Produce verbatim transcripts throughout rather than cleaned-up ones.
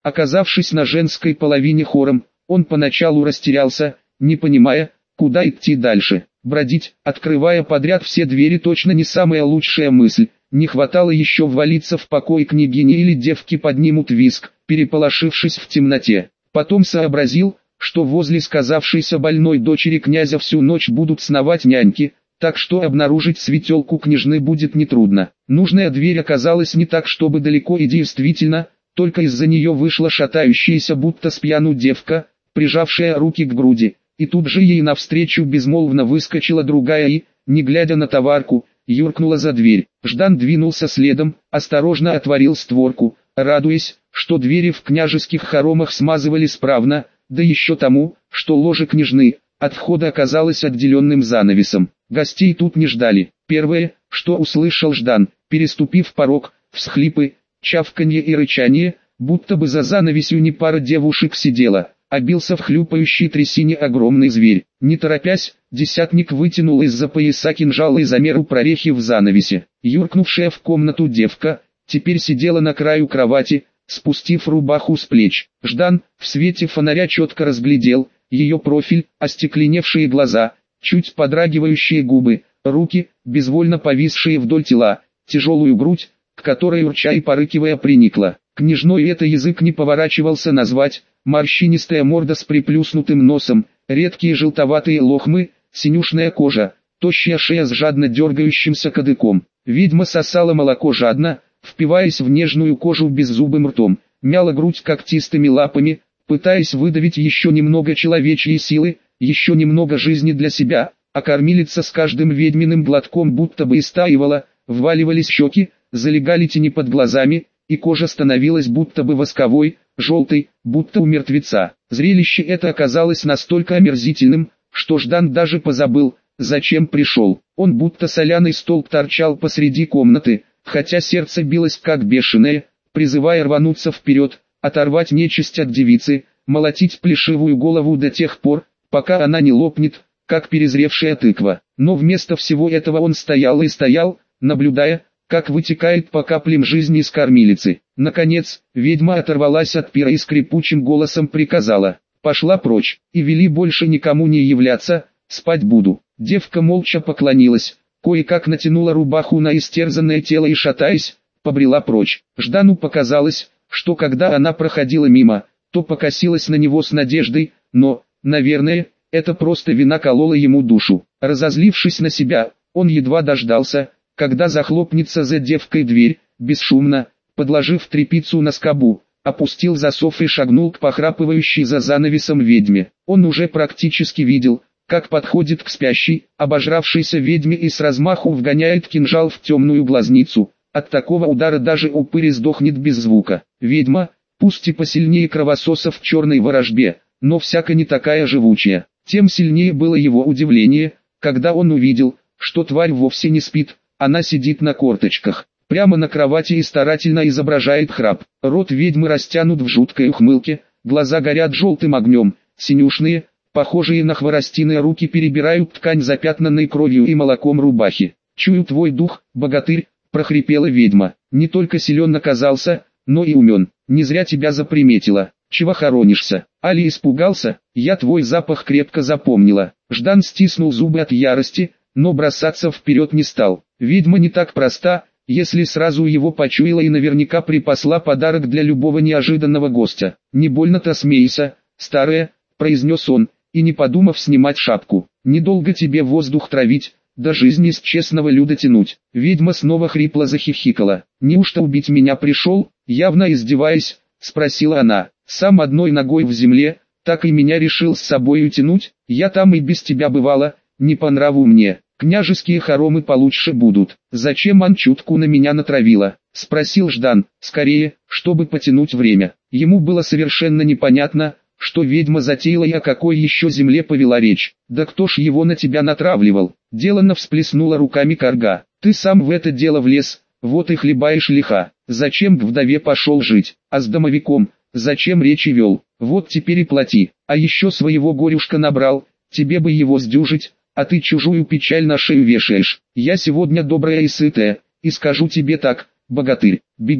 Оказавшись на женской половине хором, он поначалу растерялся, не понимая, куда идти дальше. Бродить, открывая подряд все двери, точно не самая лучшая мысль. Не хватало еще ввалиться в покой княгини или девки поднимут визг, переполошившись в темноте. Потом сообразил, что возле сказавшейся больной дочери князя всю ночь будут сновать няньки, так что обнаружить светелку княжны будет нетрудно. Нужная дверь оказалась не так чтобы далеко и действительно, только из-за нее вышла шатающаяся будто с пьяну девка, прижавшая руки к груди, и тут же ей навстречу безмолвно выскочила другая и, не глядя на товарку, юркнула за дверь. Ждан двинулся следом, осторожно отворил створку, радуясь, что двери в княжеских хоромах смазывали справно, да еще тому, что ложе княжны от входа оказалось отделенным занавесом. Гостей тут не ждали. Первое, что услышал Ждан, переступив порог, всхлипы, чавканье и рычание, будто бы за занавесью не пара девушек сидела, а бился в хлюпающей трясине огромный зверь. Не торопясь, десятник вытянул из-за пояса кинжала и замеру прорехи в занавесе. Юркнувшая в комнату девка, теперь сидела на краю кровати, спустив рубаху с плеч. Ждан, в свете фонаря четко разглядел ее профиль, остекленевшие глаза, чуть подрагивающие губы, руки, безвольно повисшие вдоль тела, тяжелую грудь, к которой урча и порыкивая приникла. Княжной это язык не поворачивался назвать, морщинистая морда с приплюснутым носом, редкие желтоватые лохмы, синюшная кожа, тощая шея с жадно дергающимся кадыком. Ведьма сосала молоко жадно, впиваясь в нежную кожу беззубым ртом, мяла грудь когтистыми лапами, пытаясь выдавить еще немного человечьей силы, еще немного жизни для себя, а кормилица с каждым ведьминым глотком будто бы истаивала, вваливались щеки, залегали тени под глазами, и кожа становилась будто бы восковой, желтой, будто у мертвеца. Зрелище это оказалось настолько омерзительным, что Ждан даже позабыл, зачем пришел. Он будто соляный столб торчал посреди комнаты, хотя сердце билось как бешеное, призывая рвануться вперед, оторвать нечисть от девицы, молотить плешивую голову до тех пор, пока она не лопнет, как перезревшая тыква. Но вместо всего этого он стоял и стоял, наблюдая, как вытекает по каплям жизни из кормилицы. Наконец, ведьма оторвалась от пира и скрипучим голосом приказала: «Пошла прочь, и вели больше никому не являться, спать буду». Девка молча поклонилась, кое-как натянула рубаху на истерзанное тело и, шатаясь, побрела прочь. Ждану показалось, что когда она проходила мимо, то покосилась на него с надеждой, но, наверное, это просто вина колола ему душу. Разозлившись на себя, он едва дождался, когда захлопнется за девкой дверь, бесшумно, подложив тряпицу на скобу, опустил засов и шагнул к похрапывающей за занавесом ведьме. Он уже практически видел, как подходит к спящей, обожравшейся ведьме и с размаху вгоняет кинжал в темную глазницу. От такого удара даже упырь сдохнет без звука. Ведьма, пусть и посильнее кровососа в черной ворожбе, но всяко не такая живучая. Тем сильнее было его удивление, когда он увидел, что тварь вовсе не спит, она сидит на корточках, прямо на кровати и старательно изображает храп. Рот ведьмы растянут в жуткой ухмылке, глаза горят желтым огнем, синюшные, похожие на хворостины руки перебирают ткань запятнанной кровью и молоком рубахи. «Чую твой дух, богатырь», — прохрипела ведьма. «Не только силен оказался, но и умен. Не зря тебя заприметила. Чего хоронишься? Али испугался? Я твой запах крепко запомнила». Ждан стиснул зубы от ярости, но бросаться вперед не стал. Ведьма не так проста, если сразу его почуяла и наверняка припасла подарок для любого неожиданного гостя. «Не больно-то смейся, старая», — произнес он, и не подумав снимать шапку. «Недолго тебе воздух травить, до жизни с честного люда тянуть». Ведьма снова хрипло захихикала. «Неужто убить меня пришел?» — явно издеваясь, спросила она. «Сам одной ногой в земле, так и меня решил с собой утянуть? Я там и без тебя бывала, не по нраву мне. Княжеские хоромы получше будут. Зачем анчутку на меня натравила?» — спросил Ждан, скорее, чтобы потянуть время. Ему было совершенно непонятно, что ведьма затеяла и о какой еще земле повела речь. «Да кто ж его на тебя натравливал?» — деланно всплеснула руками Карга. «Ты сам в это дело влез, вот и хлебаешь лиха. Зачем к вдове пошел жить, а с домовиком, зачем речи вел? Вот теперь и плати. А еще своего горюшка набрал, тебе бы его сдюжить, а ты чужую печаль на шею вешаешь. Я сегодня добрая и сытая, и скажу тебе так, богатырь, беги,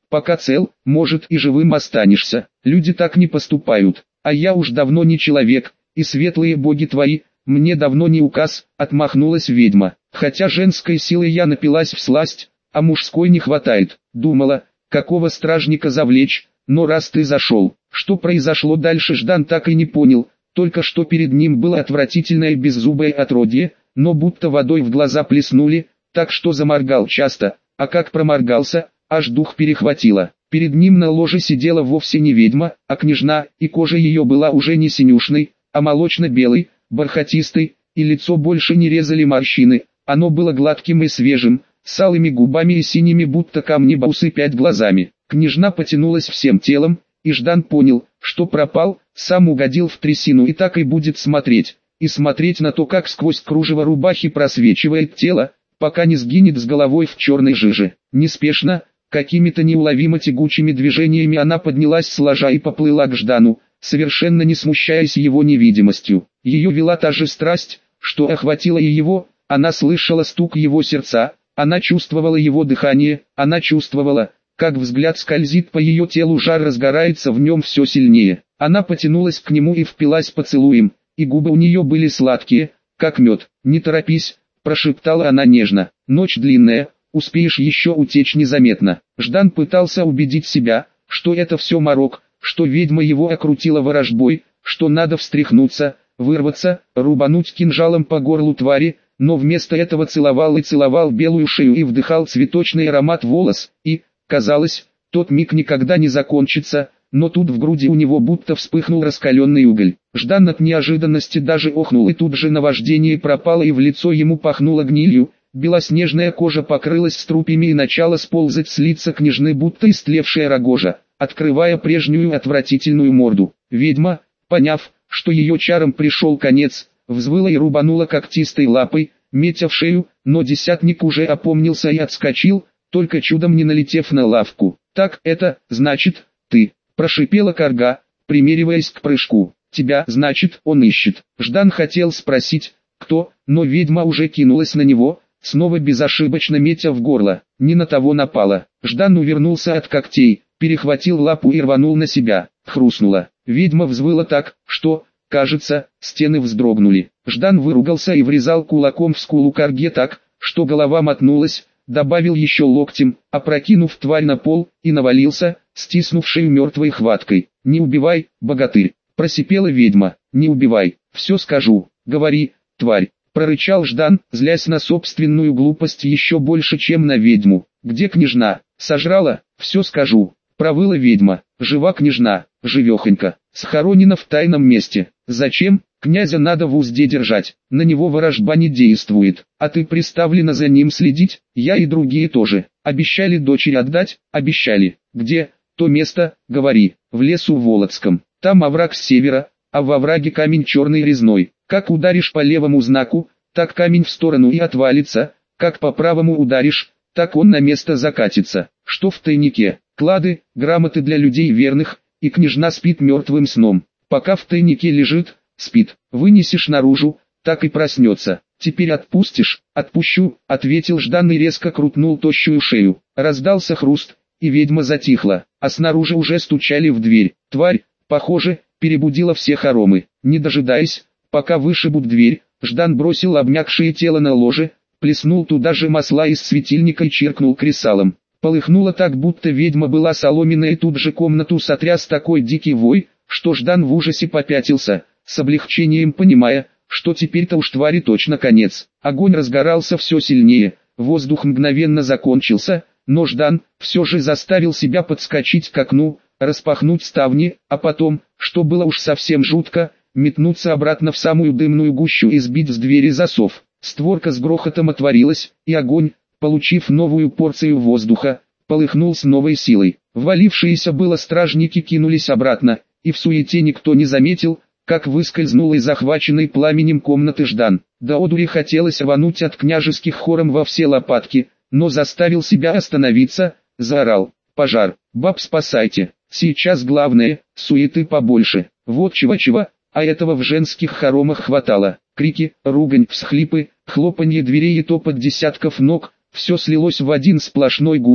пока цел, может и живым останешься. Люди так не поступают, а я уж давно не человек, и светлые боги твои, мне давно не указ, отмахнулась ведьма. Хотя женской силой я напилась всласть, а мужской не хватает. Думала, какого стражника завлечь, но раз ты зашел. Что произошло дальше, Ждан так и не понял, только что перед ним было отвратительное беззубое отродье, но будто водой в глаза плеснули, так что заморгал часто, а как проморгался, аж дух перехватило. Перед ним на ложе сидела вовсе не ведьма, а княжна, и кожа ее была уже не синюшной, а молочно-белой, бархатистой, и лицо больше не резали морщины, оно было гладким и свежим, с алыми губами и синими будто камни бусы пять глазами. Княжна потянулась всем телом, и Ждан понял, что пропал, сам угодил в трясину и так и будет смотреть, и смотреть на то, как сквозь кружево рубахи просвечивает тело, пока не сгинет с головой в черной жиже. Неспешно, какими-то неуловимо тягучими движениями она поднялась с ложа и поплыла к Ждану, совершенно не смущаясь его невидимостью. Ее вела та же страсть, что охватила и его, она слышала стук его сердца, она чувствовала его дыхание, она чувствовала, как взгляд скользит по ее телу, жар разгорается в нем все сильнее. Она потянулась к нему и впилась поцелуем, и губы у нее были сладкие, как мед. «Не торопись», прошептала она нежно, «ночь длинная, успеешь еще утечь незаметно». Ждан пытался убедить себя, что это все морок, что ведьма его окрутила ворожбой, что надо встряхнуться, вырваться, рубануть кинжалом по горлу твари, но вместо этого целовал и целовал белую шею и вдыхал цветочный аромат волос, и, казалось, тот миг никогда не закончится, но тут в груди у него будто вспыхнул раскаленный уголь. Ждан от неожиданности даже охнул, и тут же наваждение пропало и в лицо ему пахнуло гнилью, белоснежная кожа покрылась струпьями и начала сползать с лица княжны будто истлевшая рогожа, открывая прежнюю отвратительную морду. Ведьма, поняв, что ее чарам пришел конец, взвыла и рубанула когтистой лапой, метя в шею, но десятник уже опомнился и отскочил, только чудом не налетев на лавку. «Так это, значит, ты», — прошипела карга, примериваясь к прыжку. «Тебя, значит, он ищет». Ждан хотел спросить, кто, но ведьма уже кинулась на него, снова безошибочно метя в горло. Не на того напала. Ждан увернулся от когтей, перехватил лапу и рванул на себя. Хрустнуло. Ведьма взвыла так, что, кажется, стены вздрогнули. Ждан выругался и врезал кулаком в скулу карге так, что голова мотнулась, добавил еще локтем, опрокинув тварь на пол, и навалился, стиснув шею мертвой хваткой. «Не убивай, богатырь!» — просипела ведьма. «Не убивай, все скажу, говори, тварь!» — прорычал Ждан, злясь на собственную глупость еще больше, чем на ведьму. «Где княжна? Сожрала? Все скажу!» — провыла ведьма. «Жива княжна, живехонька, схоронена в тайном месте. Зачем? Князя надо в узде держать, на него ворожба не действует, а ты приставлена за ним следить, я и другие тоже. Обещали дочери отдать, обещали. Где? То место, говори, в лесу Володском, там овраг с севера, а во овраге камень черный резной. Как ударишь по левому знаку, так камень в сторону и отвалится, как по правому ударишь, так он на место закатится. Что в тайнике? Клады, грамоты для людей верных, и княжна спит мертвым сном. Пока в тайнике лежит, спит. Вынесешь наружу, так и проснется. Теперь отпустишь?» «Отпущу», — ответил Ждан и резко крутнул тощую шею. Раздался хруст, и ведьма затихла, а снаружи уже стучали в дверь. Тварь, похоже, перебудила все хоромы. Не дожидаясь, пока вышибут дверь, Ждан бросил обмякшее тело на ложе, плеснул туда же масла из светильника и чиркнул кресалом. Полыхнуло так, будто ведьма была соломенной, и тут же комнату сотряс такой дикий вой, что Ждан в ужасе попятился, с облегчением понимая, что теперь-то уж твари точно конец. Огонь разгорался все сильнее, воздух мгновенно закончился, но Ждан все же заставил себя подскочить к окну, распахнуть ставни, а потом, что было уж совсем жутко, метнуться обратно в самую дымную гущу и сбить с двери засов. Створка с грохотом отворилась, и огонь, получив новую порцию воздуха, полыхнул с новой силой. Ввалившиеся было стражники кинулись обратно, и в суете никто не заметил, как выскользнул из захваченной пламенем комнаты Ждан. До одури хотелось рвануть от княжеских хором во все лопатки, но заставил себя остановиться, заорал: «Пожар! Баб спасайте! Сейчас главное, суеты побольше!» Вот чего-чего, а этого в женских хоромах хватало. Крики, ругань, всхлипы, хлопанье дверей и топот десятков ног, все слилось в один сплошной гул,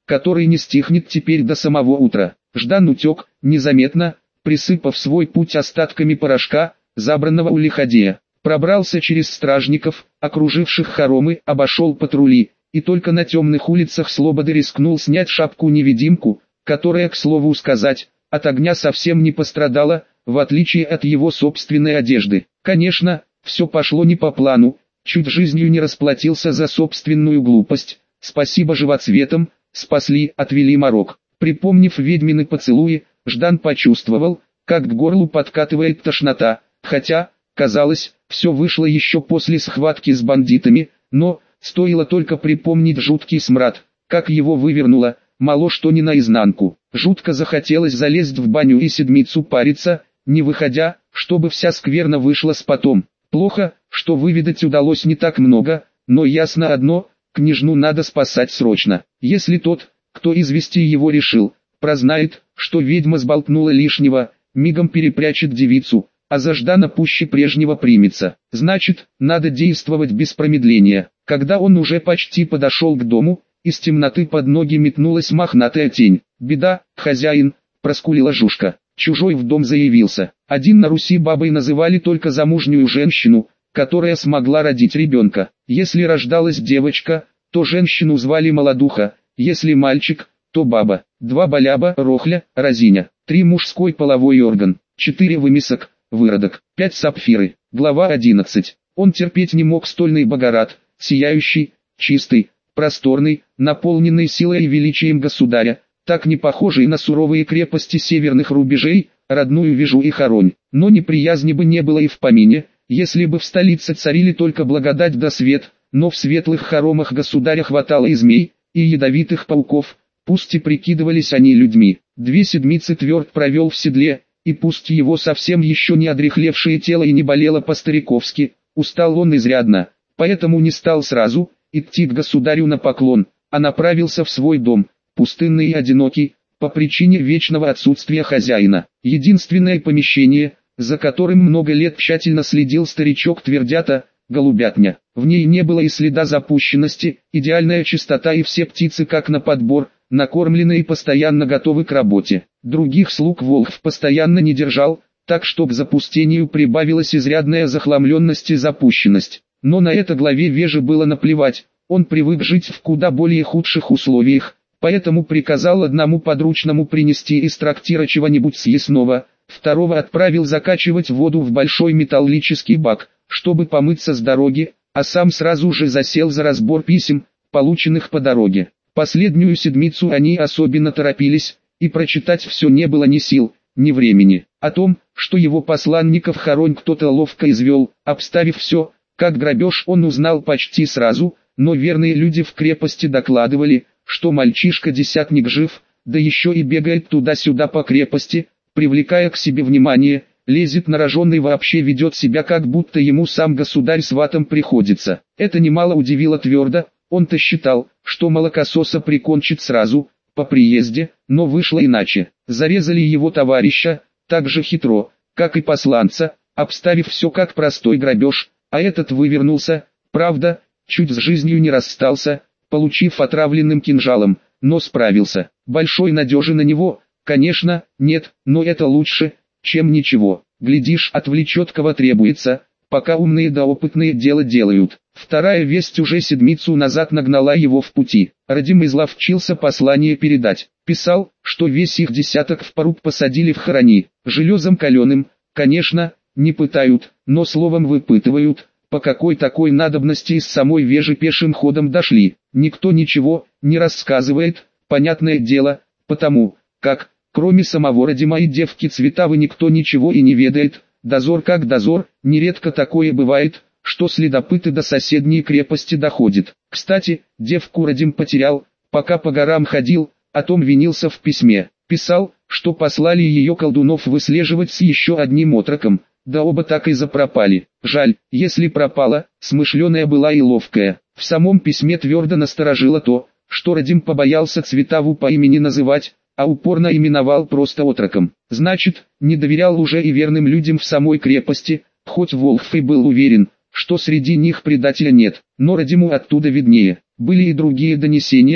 который не стихнет теперь до самого утра. Ждан утек, незаметно, присыпав свой путь остатками порошка, забранного у лиходея. Пробрался через стражников, окруживших хоромы, обошел патрули, и только на темных улицах Слободы рискнул снять шапку-невидимку, которая, к слову сказать, от огня совсем не пострадала, в отличие от его собственной одежды. Конечно, все пошло не по плану, чуть жизнью не расплатился за собственную глупость. Спасибо живоцветам, спасли, отвели морок. Припомнив ведьмины поцелуи, Ждан почувствовал, как к горлу подкатывает тошнота, хотя, казалось, все вышло еще после схватки с бандитами, но, стоило только припомнить жуткий смрад, как его вывернуло, мало что не наизнанку. Жутко захотелось залезть в баню и седмицу париться, не выходя, чтобы вся скверна вышла с потом. Плохо, что выведать удалось не так много, но ясно одно, княжну надо спасать срочно. Если тот, кто извести его решил, прознает, что ведьма сболтнула лишнего, мигом перепрячет девицу, а за Ждана пуще прежнего примется. Значит, надо действовать без промедления. Когда он уже почти подошел к дому, из темноты под ноги метнулась мохнатая тень. «Беда, хозяин», — проскулила Жужка. Чужой в дом заявился. Один на Руси бабой называли только замужнюю женщину, которая смогла родить ребенка. Если рождалась девочка, то женщину звали молодуха, если мальчик, то баба. Два баляба, рохля, разиня. Три мужской половой орган. Четыре вымесок, выродок. Пять сапфиры. Глава одиннадцать. Он терпеть не мог стольный Богорат, сияющий, чистый, просторный, наполненный силой и величием государя, так не похожий на суровые крепости северных рубежей, родную Вижу и Харонь. Но неприязни бы не было и в помине, если бы в столице царили только благодать да свет, но в светлых хоромах государя хватало и змей, и ядовитых пауков, пусть и прикидывались они людьми. Две седмицы тверд провел в седле, и пусть его совсем еще не одряхлевшее тело и не болело по-стариковски, устал он изрядно, поэтому не стал сразу идти к государю на поклон, а направился в свой дом, пустынный и одинокий, по причине вечного отсутствия хозяина. Единственное помещение, за которым много лет тщательно следил старичок Твердята, голубятня. В ней не было и следа запущенности, идеальная чистота и все птицы как на подбор, накормлены и постоянно готовы к работе. Других слуг Волхв постоянно не держал, так что к запустению прибавилась изрядная захламленность и запущенность. Но на это главе Вежи было наплевать, он привык жить в куда более худших условиях, поэтому приказал одному подручному принести из трактира чего-нибудь съестного, второго отправил закачивать воду в большой металлический бак, чтобы помыться с дороги, а сам сразу же засел за разбор писем, полученных по дороге. Последнюю седмицу они особенно торопились, и прочитать все не было ни сил, ни времени. О том, что его посланников Харонь кто-то ловко извел, обставив все, как грабеж, он узнал почти сразу, но верные люди в крепости докладывали, что мальчишка-десятник жив, да еще и бегает туда-сюда по крепости, привлекая к себе внимание, лезет на рожон и вообще ведет себя как будто ему сам государь сватом приходится. Это немало удивило Твердо, он-то считал, что молокососа прикончит сразу, по приезде, но вышло иначе. Зарезали его товарища, так же хитро, как и посланца, обставив все как простой грабеж, а этот вывернулся, правда, чуть с жизнью не расстался, получив отравленным кинжалом, но справился. Большой надежи на него, конечно, нет, но это лучше, чем ничего. Глядишь, отвлечет кого требуется, пока умные да опытные дело делают. Вторая весть уже седмицу назад нагнала его в пути. Радим изловчился послание передать. Писал, что весь их десяток в поруб посадили в Хорони. Железом каленым, конечно, не пытают, но словом выпытывают, по какой такой надобности из самой Вежи пешим ходом дошли. Никто ничего не рассказывает, понятное дело, потому как, кроме самого Радима и девки Цветавы, никто ничего и не ведает. Дозор как дозор, нередко такое бывает, что следопыты до соседней крепости доходят. Кстати, девку Радим потерял, пока по горам ходил, о том винился в письме. Писал, что послали ее колдунов выслеживать с еще одним отроком, да оба так и запропали. Жаль, если пропала, смышленая была и ловкая. В самом письме твердо насторожило то, что Радим побоялся Цветаву по имени называть, а упорно именовал просто отроком. Значит, не доверял уже и верным людям в самой крепости, хоть Волхв и был уверен, что среди них предателя нет, но Радиму оттуда виднее. Были и другие донесения,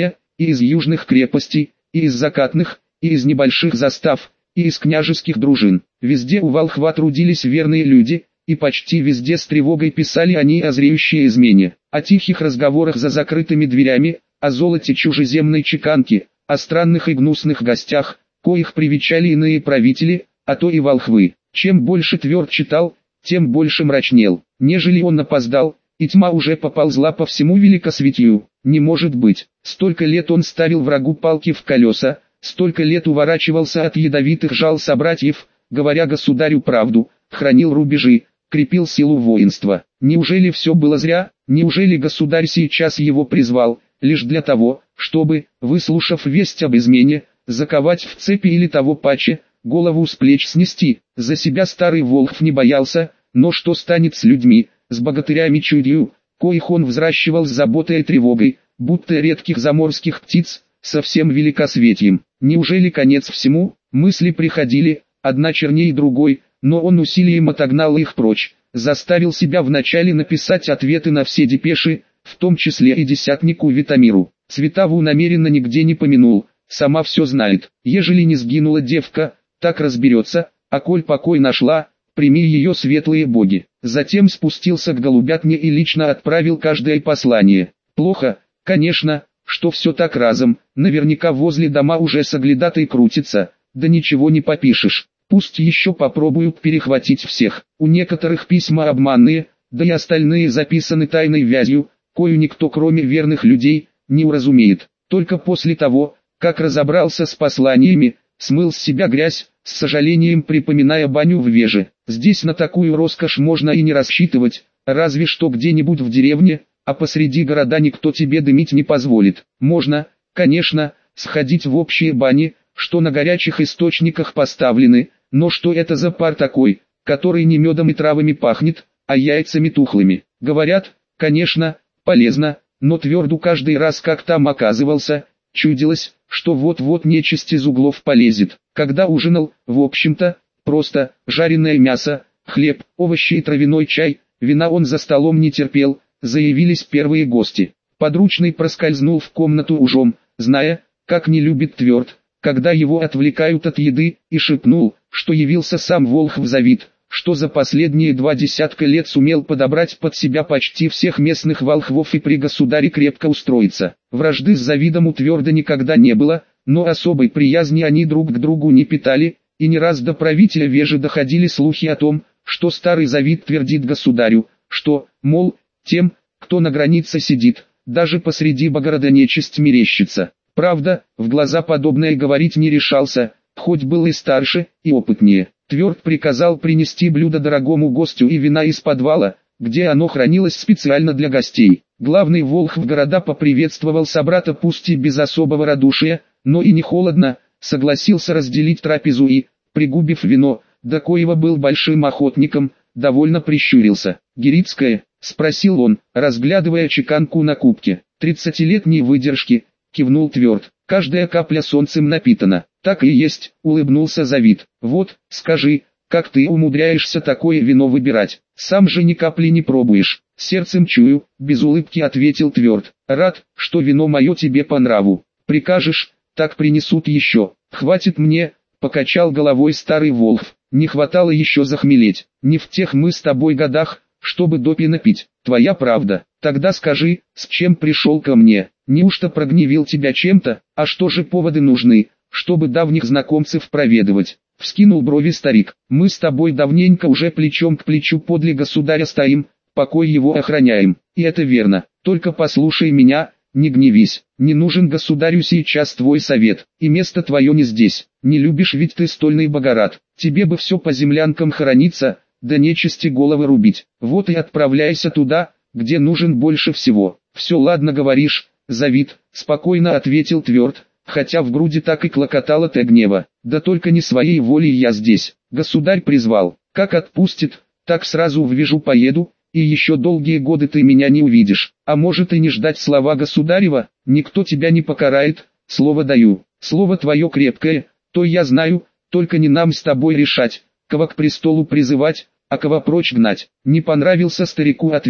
и из южных крепостей, и из закатных, и из небольших застав, и из княжеских дружин. Везде у волхва трудились верные люди, и почти везде с тревогой писали они о зреющей измене, о тихих разговорах за закрытыми дверями, о золоте чужеземной чеканки, о странных и гнусных гостях, коих привечали иные правители, а то и волхвы. Чем больше Тверд читал, тем больше мрачнел. Нежели он опоздал, и тьма уже поползла по всему великосветию. Не может быть, столько лет он ставил врагу палки в колеса, столько лет уворачивался от ядовитых жал собратьев, говоря государю правду, хранил рубежи, крепил силу воинства. Неужели все было зря? Неужели государь сейчас его призвал, лишь для того, чтобы, выслушав весть об измене, заковать в цепи или того паче, голову с плеч снести? За себя старый волхв не боялся, но что станет с людьми, с богатырями чудью, коих он взращивал с заботой и тревогой, будто редких заморских птиц, со всем великосветием? Неужели конец всему? Мысли приходили, одна черней другой, но он усилием отогнал их прочь, заставил себя вначале написать ответы на все депеши, в том числе и десятнику Витамиру. Цветаву намеренно нигде не помянул, сама все знает. Ежели не сгинула девка, так разберется, а коль покой нашла, прими ее светлые боги. Затем спустился к голубятне и лично отправил каждое послание. Плохо, конечно, что все так разом, наверняка возле дома уже соглядатый крутится, да ничего не попишешь. Пусть еще попробуют перехватить всех. У некоторых письма обманные, да и остальные записаны тайной вязью, кою никто кроме верных людей не уразумеет. Только после того, как разобрался с посланиями, смыл с себя грязь, с сожалением припоминая баню в Веже. Здесь на такую роскошь можно и не рассчитывать, разве что где-нибудь в деревне, а посреди города никто тебе дымить не позволит. Можно, конечно, сходить в общие бани, что на горячих источниках поставлены, но что это за пар такой, который не медом и травами пахнет, а яйцами тухлыми? Говорят, конечно, полезно, но Тверду каждый раз, как там оказывался, чудилось, что вот-вот нечисть из углов полезет. Когда ужинал, в общем-то, просто жареное мясо, хлеб, овощи и травяной чай, вина он за столом не терпел, заявились первые гости. Подручный проскользнул в комнату ужом, зная, как не любит Тверд, когда его отвлекают от еды, и шепнул, что явился сам волхв Завид, что за последние два десятка лет сумел подобрать под себя почти всех местных волхвов и при государе крепко устроиться. Вражды с Завидом у Тверда никогда не было, но особой приязни они друг к другу не питали, и не раз до правителя Вежи доходили слухи о том, что старый Завид твердит государю, что, мол, тем, кто на границе сидит, даже посреди Богорода нечисть мерещится. Правда, в глаза подобное говорить не решался, хоть был и старше, и опытнее. Тверд приказал принести блюдо дорогому гостю и вина из подвала, где оно хранилось специально для гостей. Главный волхв города поприветствовал собрата пусть и без особого радушия, но и не холодно, согласился разделить трапезу и, пригубив вино, до коего был большим охотником, довольно прищурился. «Гирицкое?» — спросил он, разглядывая чеканку на кубке. «Тридцатилетней выдержки», — кивнул Тверд. «Каждая капля солнцем напитана». «Так и есть», — улыбнулся Завид. «Вот, скажи, как ты умудряешься такое вино выбирать? Сам же ни капли не пробуешь». «Сердцем чую», — без улыбки ответил Тверд. «Рад, что вино мое тебе по нраву. Прикажешь, так принесут еще». «Хватит мне», — покачал головой старый волхв. «Не хватало еще захмелеть. Не в тех мы с тобой годах, чтобы допьяно пить». «Твоя правда. Тогда скажи, с чем пришел ко мне? Неужто прогневил тебя чем-то? А что же поводы нужны, чтобы давних знакомцев проведывать?» Вскинул брови старик. «Мы с тобой давненько уже плечом к плечу подле государя стоим, покой его охраняем. И это верно. Только послушай меня, не гневись. Не нужен государю сейчас твой совет, и место твое не здесь. Не любишь ведь ты стольный Богород. Тебе бы все по землянкам хорониться, да нечисти головы рубить. Вот и отправляйся туда, где нужен больше всего». «Все ладно говоришь, Завид», — спокойно ответил Тверд, хотя в груди так и клокотало от гнева. «Да только не своей волей я здесь. Государь призвал. Как отпустит, так сразу в Вежу поеду, и еще долгие годы ты меня не увидишь. А может и не ждать слова государева, никто тебя не покарает, слово даю. Слово твое крепкое, то я знаю, только не нам с тобой решать, кого к престолу призывать, а кого прочь гнать». Не понравился старику ответ,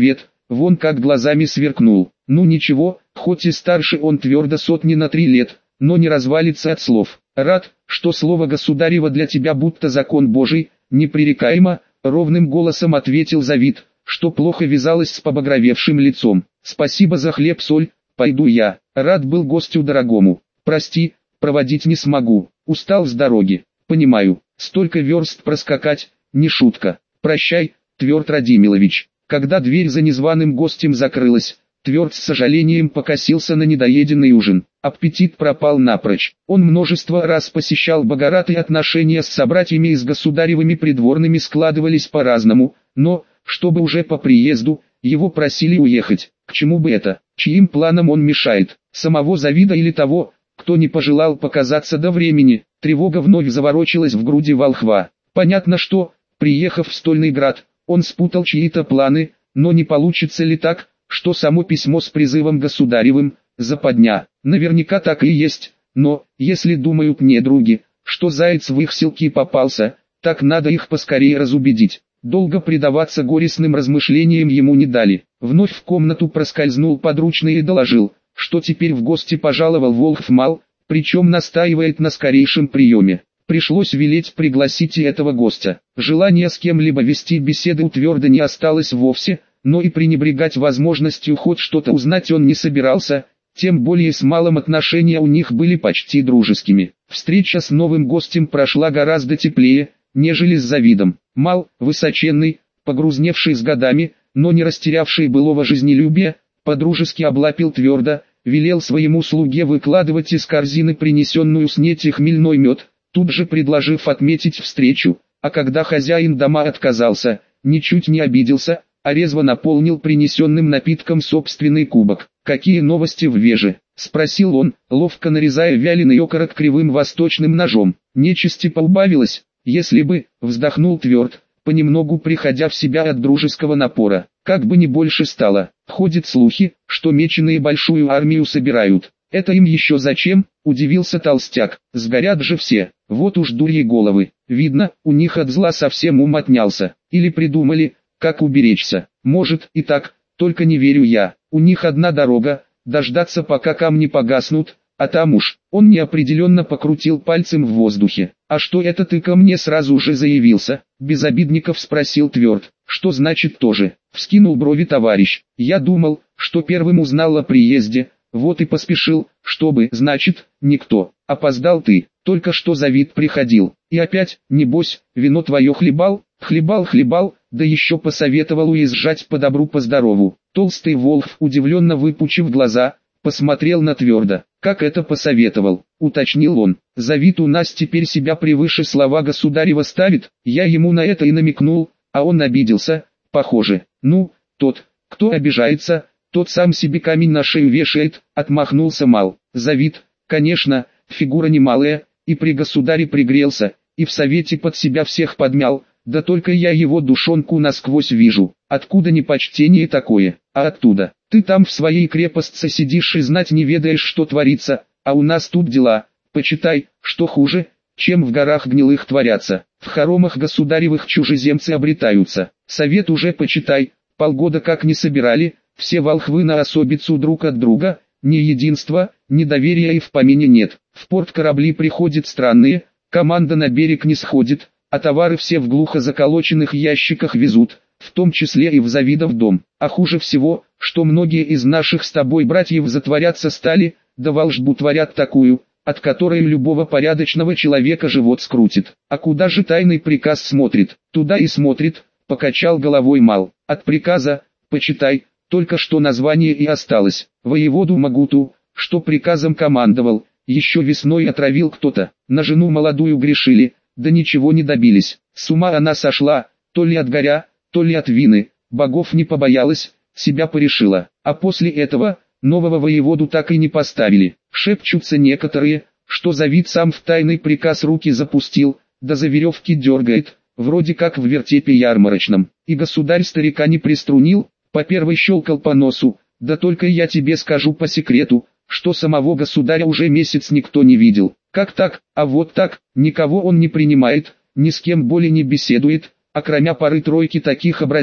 вон как глазами сверкнул. Ну ничего, хоть и старше он твердо сотни на три лет, но не развалится от слов. Рад, что слово государева для тебя будто закон Божий, непререкаемо, ровным голосом ответил Завид, что плохо вязалось с побагровевшим лицом. Спасибо за хлеб-соль, пойду я. Рад был гостю дорогому. Прости, проводить не смогу, устал с дороги. Понимаю, столько верст проскакать, не шутка. Прощай, Тверд Радимилович. Когда дверь за незваным гостем закрылась, Тверд с сожалением покосился на недоеденный ужин. Аппетит пропал напрочь. Он множество раз посещал Богорат, и отношения с собратьями и с государевыми придворными складывались по-разному, но, чтобы уже по приезду, его просили уехать. К чему бы это? Чьим планам он мешает? Самого Завида или того, кто не пожелал показаться до времени? Тревога вновь заворочилась в груди волхва. Понятно, что, приехав в Стольный Град, он спутал чьи-то планы, но не получится ли так, что само письмо с призывом государевым – западня? Наверняка так и есть, но, если думают недруги, что заяц в их селки попался, так надо их поскорее разубедить. Долго предаваться горестным размышлениям ему не дали. Вновь в комнату проскользнул подручный и доложил, что теперь в гости пожаловал Волхв-Мал, причем настаивает на скорейшем приеме. Пришлось велеть пригласить и этого гостя. Желания с кем-либо вести беседы у Тверда не осталось вовсе, но и пренебрегать возможностью хоть что-то узнать он не собирался, тем более с Малом отношения у них были почти дружескими. Встреча с новым гостем прошла гораздо теплее, нежели с Завидом. Мал, высоченный, погрузневший с годами, но не растерявший былого жизнелюбия, подружески облапил Тверда, велел своему слуге выкладывать из корзины принесенную снеть и хмельной мед, тут же предложив отметить встречу, а когда хозяин дома отказался, ничуть не обиделся, а резво наполнил принесенным напитком собственный кубок. «Какие новости в Веже?» — спросил он, ловко нарезая вяленый окорок кривым восточным ножом. «Нечисти поубавилось, если бы», — вздохнул Тверд, понемногу приходя в себя от дружеского напора. «Как бы не больше стало. Ходят слухи, что меченые большую армию собирают. Это им еще зачем?» — удивился толстяк. «Сгорят же все. Вот уж дурьи головы. Видно, у них от зла совсем ум отнялся. Или придумали, как уберечься. Может и так, только не верю я. У них одна дорога, дождаться пока камни погаснут, а там уж». Он неопределенно покрутил пальцем в воздухе. «А что это ты ко мне сразу же заявился?» — без обидников спросил Тверд. «Что значит тоже?» — вскинул брови товарищ. «Я думал, что первым узнал о приезде, вот и поспешил, чтобы, значит, никто. Опоздал ты, только что Завид приходил. И опять, небось, вино твое хлебал?» «Хлебал, хлебал, да еще посоветовал уезжать по добру по здорову». Толстый Волхв, удивленно выпучив глаза, посмотрел на Тверда. «Как это посоветовал?» — уточнил он. «Завид у нас теперь себя превыше слова государева ставит, я ему на это и намекнул, а он обиделся, похоже. Ну, тот, кто обижается, тот сам себе камень на шею вешает», — отмахнулся Мал. «Завид, конечно, фигура немалая, и при государе пригрелся, и в совете под себя всех подмял, да только я его душонку насквозь вижу. Откуда непочтение такое? А оттуда. Ты там в своей крепостце сидишь и знать не ведаешь, что творится, а у нас тут дела, почитай, что хуже, чем в горах гнилых творятся. В хоромах государевых чужеземцы обретаются. Совет уже почитай, полгода как не собирали, все волхвы на особицу друг от друга, ни единства, ни доверия и в помине нет. В порт корабли приходят странные, команда на берег не сходит, а товары все в глухо заколоченных ящиках везут, в том числе и в Завидов дом. А хуже всего, что многие из наших с тобой братьев затворяться стали, да волшбу творят такую, от которой любого порядочного человека живот скрутит. А куда же тайный приказ смотрит? Туда и смотрит, покачал головой Мал. От приказа, почитай, только что название и осталось. Воеводу Магуту, что приказом командовал, еще весной отравил кто-то. На жену молодую грешили, да ничего не добились. С ума она сошла, то ли от горя, то ли от вины, богов не побоялась, себя порешила. А после этого, нового воеводу так и не поставили. Шепчутся некоторые, что Завид сам в тайный приказ руки запустил, да за веревки дергает, вроде как в вертепе ярмарочном. И государь старика не приструнил, по первой щелкал по носу, да только я тебе скажу по секрету, что самого государя уже месяц никто не видел. Как так? А вот так, никого он не принимает, ни с кем более не беседует, а кроме пары-тройки таких образин,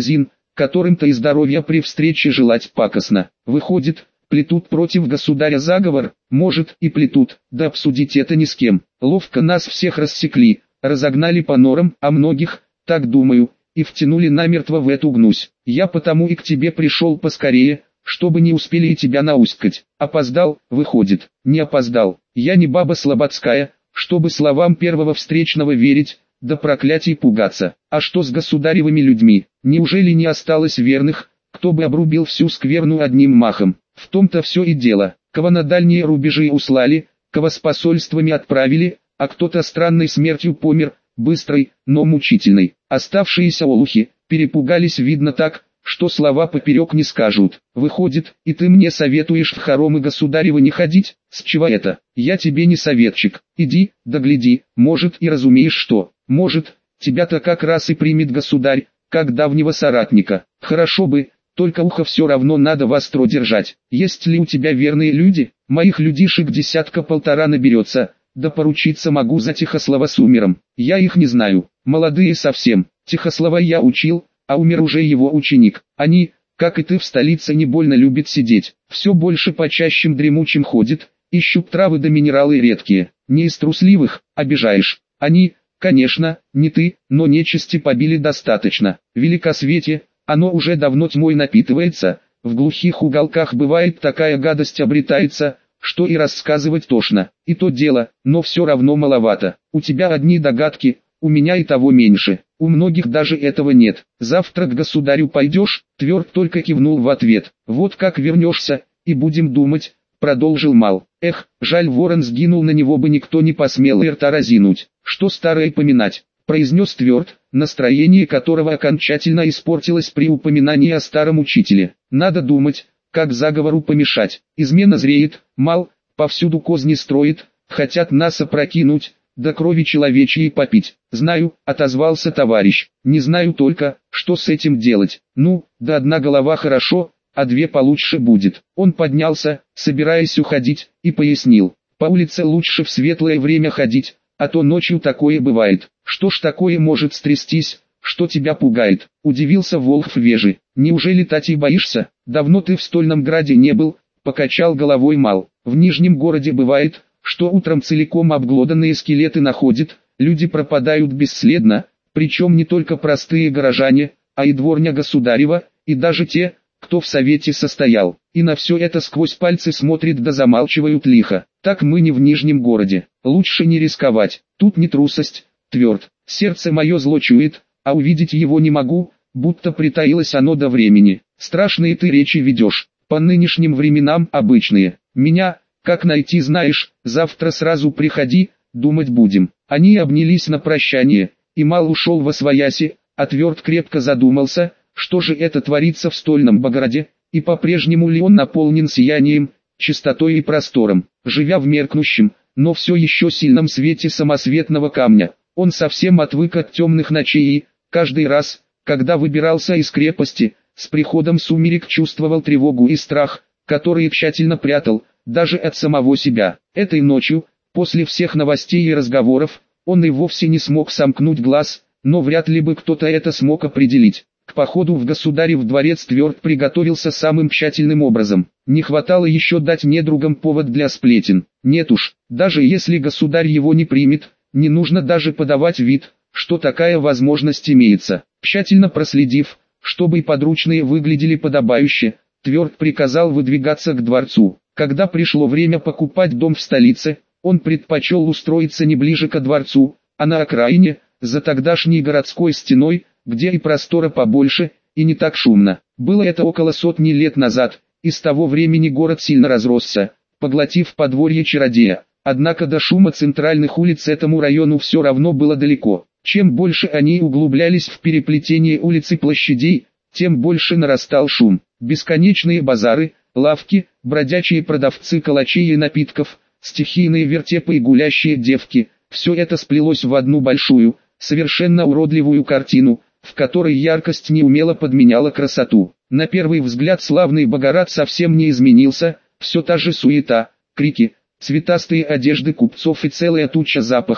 которым-то и здоровья при встрече желать пакостно. Выходит, плетут против государя заговор, может и плетут, да обсудить это ни с кем. Ловко нас всех рассекли, разогнали по норам, а многих, так думаю, и втянули намертво в эту гнусь. Я потому и к тебе пришел поскорее, чтобы не успели и тебя науськать. Опоздал, выходит. Не опоздал. Я не баба слободская, чтобы словам первого встречного верить, да проклятий пугаться. А что с государевыми людьми? Неужели не осталось верных, кто бы обрубил всю скверну одним махом? В том-то все и дело. Кого на дальние рубежи услали, кого с посольствами отправили, а кто-то странной смертью помер, быстрой, но мучительной. Оставшиеся олухи перепугались, видно так, что слова поперек не скажут. Выходит, и ты мне советуешь в хоромы государева не ходить? С чего это? Я тебе не советчик. Иди, да гляди, может и разумеешь что. Может, тебя-то как раз и примет государь, как давнего соратника. Хорошо бы, только ухо все равно надо востро держать. Есть ли у тебя верные люди? Моих людишек десятка-полтора наберется, да поручиться могу за Тихослава с Умером. Я их не знаю, молодые совсем. Тихослава я учил, а Умер уже его ученик. Они, как и ты, в столице не больно любят сидеть. Все больше по чащим дремучим ходит, ищут травы да минералы редкие. Не из трусливых, обижаешь. Они, конечно, не ты, но нечисти побили достаточно. Великосветие, оно уже давно тьмой напитывается, в глухих уголках бывает такая гадость обретается, что и рассказывать тошно. И то дело, но все равно маловато. У тебя одни догадки, у меня и того меньше. У многих даже этого нет. Завтра к государю пойдешь? Тверд только кивнул в ответ. Вот как вернешься, и будем думать, продолжил Мал. Эх, жаль, ворон сгинул, на него бы никто не посмел и рта разинуть. Что старое поминать, произнес Тверд, настроение которого окончательно испортилось при упоминании о старом учителе. Надо думать, как заговору помешать. Измена зреет, Мал, повсюду козни строит, хотят нас опрокинуть, до крови человечьей попить. Знаю, отозвался товарищ, не знаю только, что с этим делать. Ну, да одна голова хорошо, а две получше будет. Он поднялся, собираясь уходить, и пояснил. По улице лучше в светлое время ходить, а то ночью такое бывает. Что ж такое может стрястись, что тебя пугает? Удивился Волхв Вежи. Неужели тати боишься? Давно ты в Стольном Граде не был, покачал головой Мал. В Нижнем городе бывает, что утром целиком обглоданные скелеты находят, люди пропадают бесследно, причем не только простые горожане, а и дворня государева, и даже те, кто в совете состоял. И на все это сквозь пальцы смотрит да замалчивают лихо. Так мы не в Нижнем городе, лучше не рисковать, тут не трусость, Тверд. Сердце мое зло чует, а увидеть его не могу, будто притаилось оно до времени. Страшные ты речи ведешь, по нынешним временам обычные. Меня, как найти знаешь, завтра сразу приходи, думать будем. Они обнялись на прощание, и Мал ушел восвояси, а Тверд крепко задумался, что же это творится в Стольном Богороде, и по-прежнему ли он наполнен сиянием, чистотой и простором. Живя в меркнущем, но все еще сильном свете самосветного камня, он совсем отвык от темных ночей и, каждый раз, когда выбирался из крепости, с приходом сумерек чувствовал тревогу и страх, которые тщательно прятал, даже от самого себя. Этой ночью, после всех новостей и разговоров, он и вовсе не смог сомкнуть глаз, но вряд ли бы кто-то это смог определить. К походу в государев дворец Тверд приготовился самым тщательным образом. Не хватало еще дать недругам повод для сплетен. Нет уж, даже если государь его не примет, не нужно даже подавать вид, что такая возможность имеется. Тщательно проследив, чтобы и подручные выглядели подобающе, Тверд приказал выдвигаться к дворцу. Когда пришло время покупать дом в столице, он предпочел устроиться не ближе ко дворцу, а на окраине, за тогдашней городской стеной, где и простора побольше, и не так шумно. Было это около сотни лет назад, и с того времени город сильно разросся, поглотив подворье чародея. Однако до шума центральных улиц этому району все равно было далеко. Чем больше они углублялись в переплетение улиц и площадей, тем больше нарастал шум. Бесконечные базары, лавки, бродячие продавцы калачей и напитков, стихийные вертепы и гулящие девки – все это сплелось в одну большую, совершенно уродливую картину, в которой яркость неумело подменяла красоту. На первый взгляд славный Богород совсем не изменился, все та же суета, крики, цветастые одежды купцов и целая туча запахов,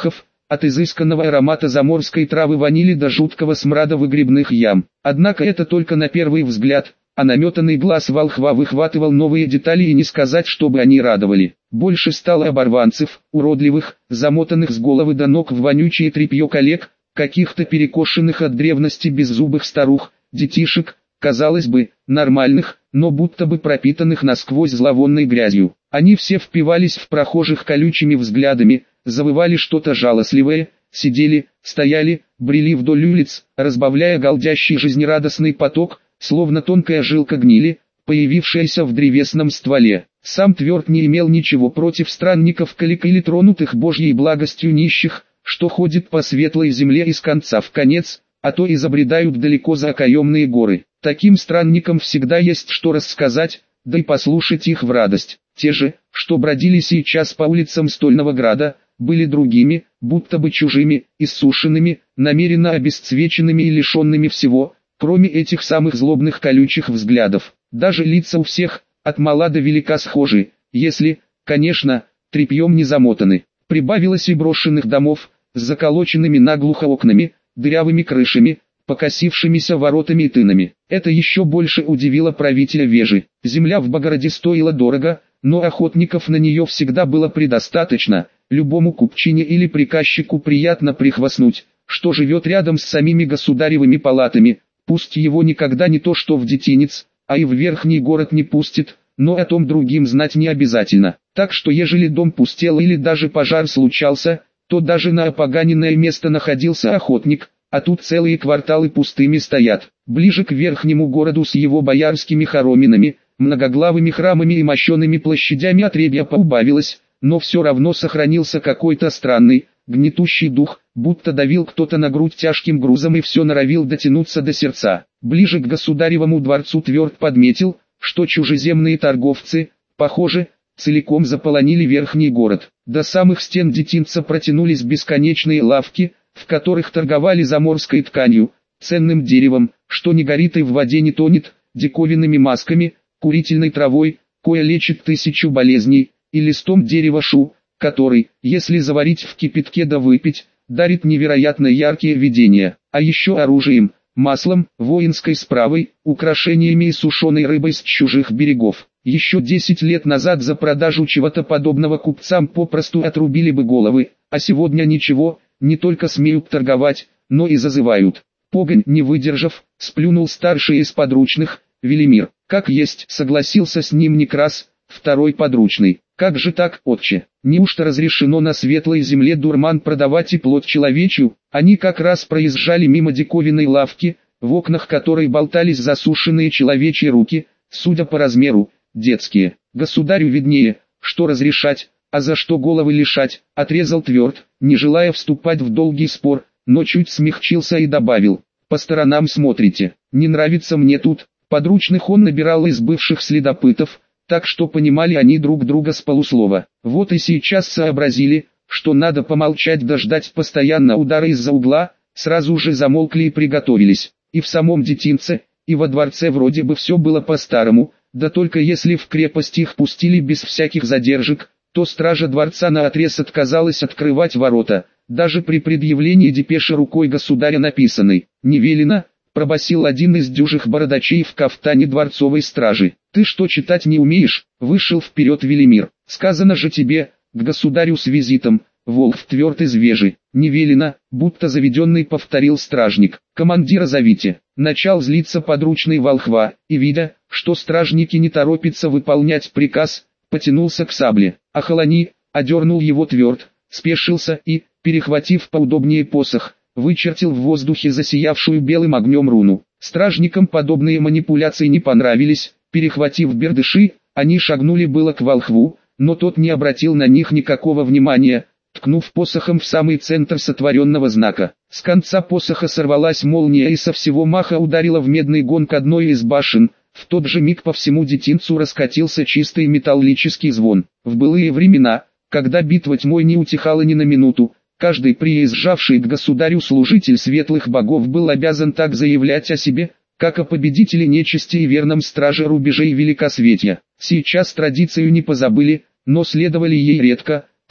от изысканного аромата заморской травы ванили до жуткого смрада выгребных ям. Однако это только на первый взгляд, а наметанный глаз волхва выхватывал новые детали, и не сказать, чтобы они радовали. Больше стало оборванцев, уродливых, замотанных с головы до ног в вонючее тряпье коллег, каких-то перекошенных от древности беззубых старух, детишек, казалось бы, нормальных, но будто бы пропитанных насквозь зловонной грязью. Они все впивались в прохожих колючими взглядами, завывали что-то жалостливое, сидели, стояли, брели вдоль улиц, разбавляя галдящий жизнерадостный поток, словно тонкая жилка гнили, появившаяся в древесном стволе. Сам Тверд не имел ничего против странников калек или тронутых Божьей благостью нищих, что ходит по светлой земле из конца в конец, а то и забредают далеко за окаемные горы. Таким странникам всегда есть что рассказать, да и послушать их в радость. Те же, что бродили сейчас по улицам Стольного Града, были другими, будто бы чужими, иссушенными, намеренно обесцвеченными и лишенными всего, кроме этих самых злобных колючих взглядов. Даже лица у всех, от мала до велика схожи, если, конечно, тряпьем не замотаны. Прибавилось и брошенных домов, с заколоченными наглухо окнами, дырявыми крышами, покосившимися воротами и тынами. Это еще больше удивило правителя Вежи. Земля в Богороде стоила дорого, но охотников на нее всегда было предостаточно. Любому купчине или приказчику приятно прихвастнуть, что живет рядом с самими государевыми палатами, пусть его никогда не то что в детинец, а и в верхний город не пустит, но о том другим знать не обязательно. Так что ежели дом пустел или даже пожар случался, то даже на опоганенное место находился охотник, а тут целые кварталы пустыми стоят. Ближе к верхнему городу с его боярскими хороминами, многоглавыми храмами и мощеными площадями отребья поубавилось, но все равно сохранился какой-то странный, гнетущий дух, будто давил кто-то на грудь тяжким грузом и все норовил дотянуться до сердца. Ближе к государевому дворцу Тверд подметил, что чужеземные торговцы, похоже, целиком заполонили верхний город. До самых стен детинца протянулись бесконечные лавки, в которых торговали заморской тканью, ценным деревом, что не горит и в воде не тонет, диковинными масками, курительной травой, кое лечит тысячу болезней, и листом дерева шу, который, если заварить в кипятке да выпить, дарит невероятно яркие видения, а еще оружием, маслом, воинской справой, украшениями и сушеной рыбой с чужих берегов. Еще десять лет назад за продажу чего-то подобного купцам попросту отрубили бы головы, а сегодня ничего, не только смеют торговать, но и зазывают. Погонь, не выдержав, сплюнул старший из подручных, Велимир. Как есть, согласился с ним Некрас, второй подручный. Как же так, отче? Неужто разрешено на светлой земле дурман продавать и плоть человечью? Они как раз проезжали мимо диковинной лавки, в окнах которой болтались засушенные человечьи руки, судя по размеру, детские. Государю виднее, что разрешать, а за что головы лишать, отрезал Тверд, не желая вступать в долгий спор, но чуть смягчился и добавил: по сторонам смотрите, не нравится мне тут. Подручных он набирал из бывших следопытов, так что понимали они друг друга с полуслова. Вот и сейчас сообразили, что надо помолчать, дождать постоянно удара из-за угла, сразу же замолкли и приготовились. И в самом детинце, и во дворце вроде бы все было по-старому, да только если в крепость их пустили без всяких задержек, то стража дворца наотрез отказалась открывать ворота, даже при предъявлении депеши рукой государя написанной. «Не велено», — пробасил один из дюжих бородачей в кафтане дворцовой стражи. «Ты что, читать не умеешь?» — вышел вперед Велимир. «Сказано же тебе, к государю с визитом», — Волхв Тверд из Вежи. «Не велено», — будто заведенный повторил стражник. «Командира зовите». Начал злиться подручный волхва, и видя, что стражники не торопятся выполнять приказ, потянулся к сабле. «Охолони», — одернул его Тверд, спешился и, перехватив поудобнее посох, вычертил в воздухе засиявшую белым огнем руну. Стражникам подобные манипуляции не понравились. Перехватив бердыши, они шагнули было к волхву, но тот не обратил на них никакого внимания, ткнув посохом в самый центр сотворенного знака. С конца посоха сорвалась молния и со всего маха ударила в медный гонг одной из башен. В тот же миг по всему детинцу раскатился чистый металлический звон. В былые времена, когда битва тьмой не утихала ни на минуту, каждый приезжавший к государю служитель светлых богов был обязан так заявлять о себе, как о победителе нечисти и верном страже рубежей великосветья. Сейчас традицию не позабыли, но следовали ей редко,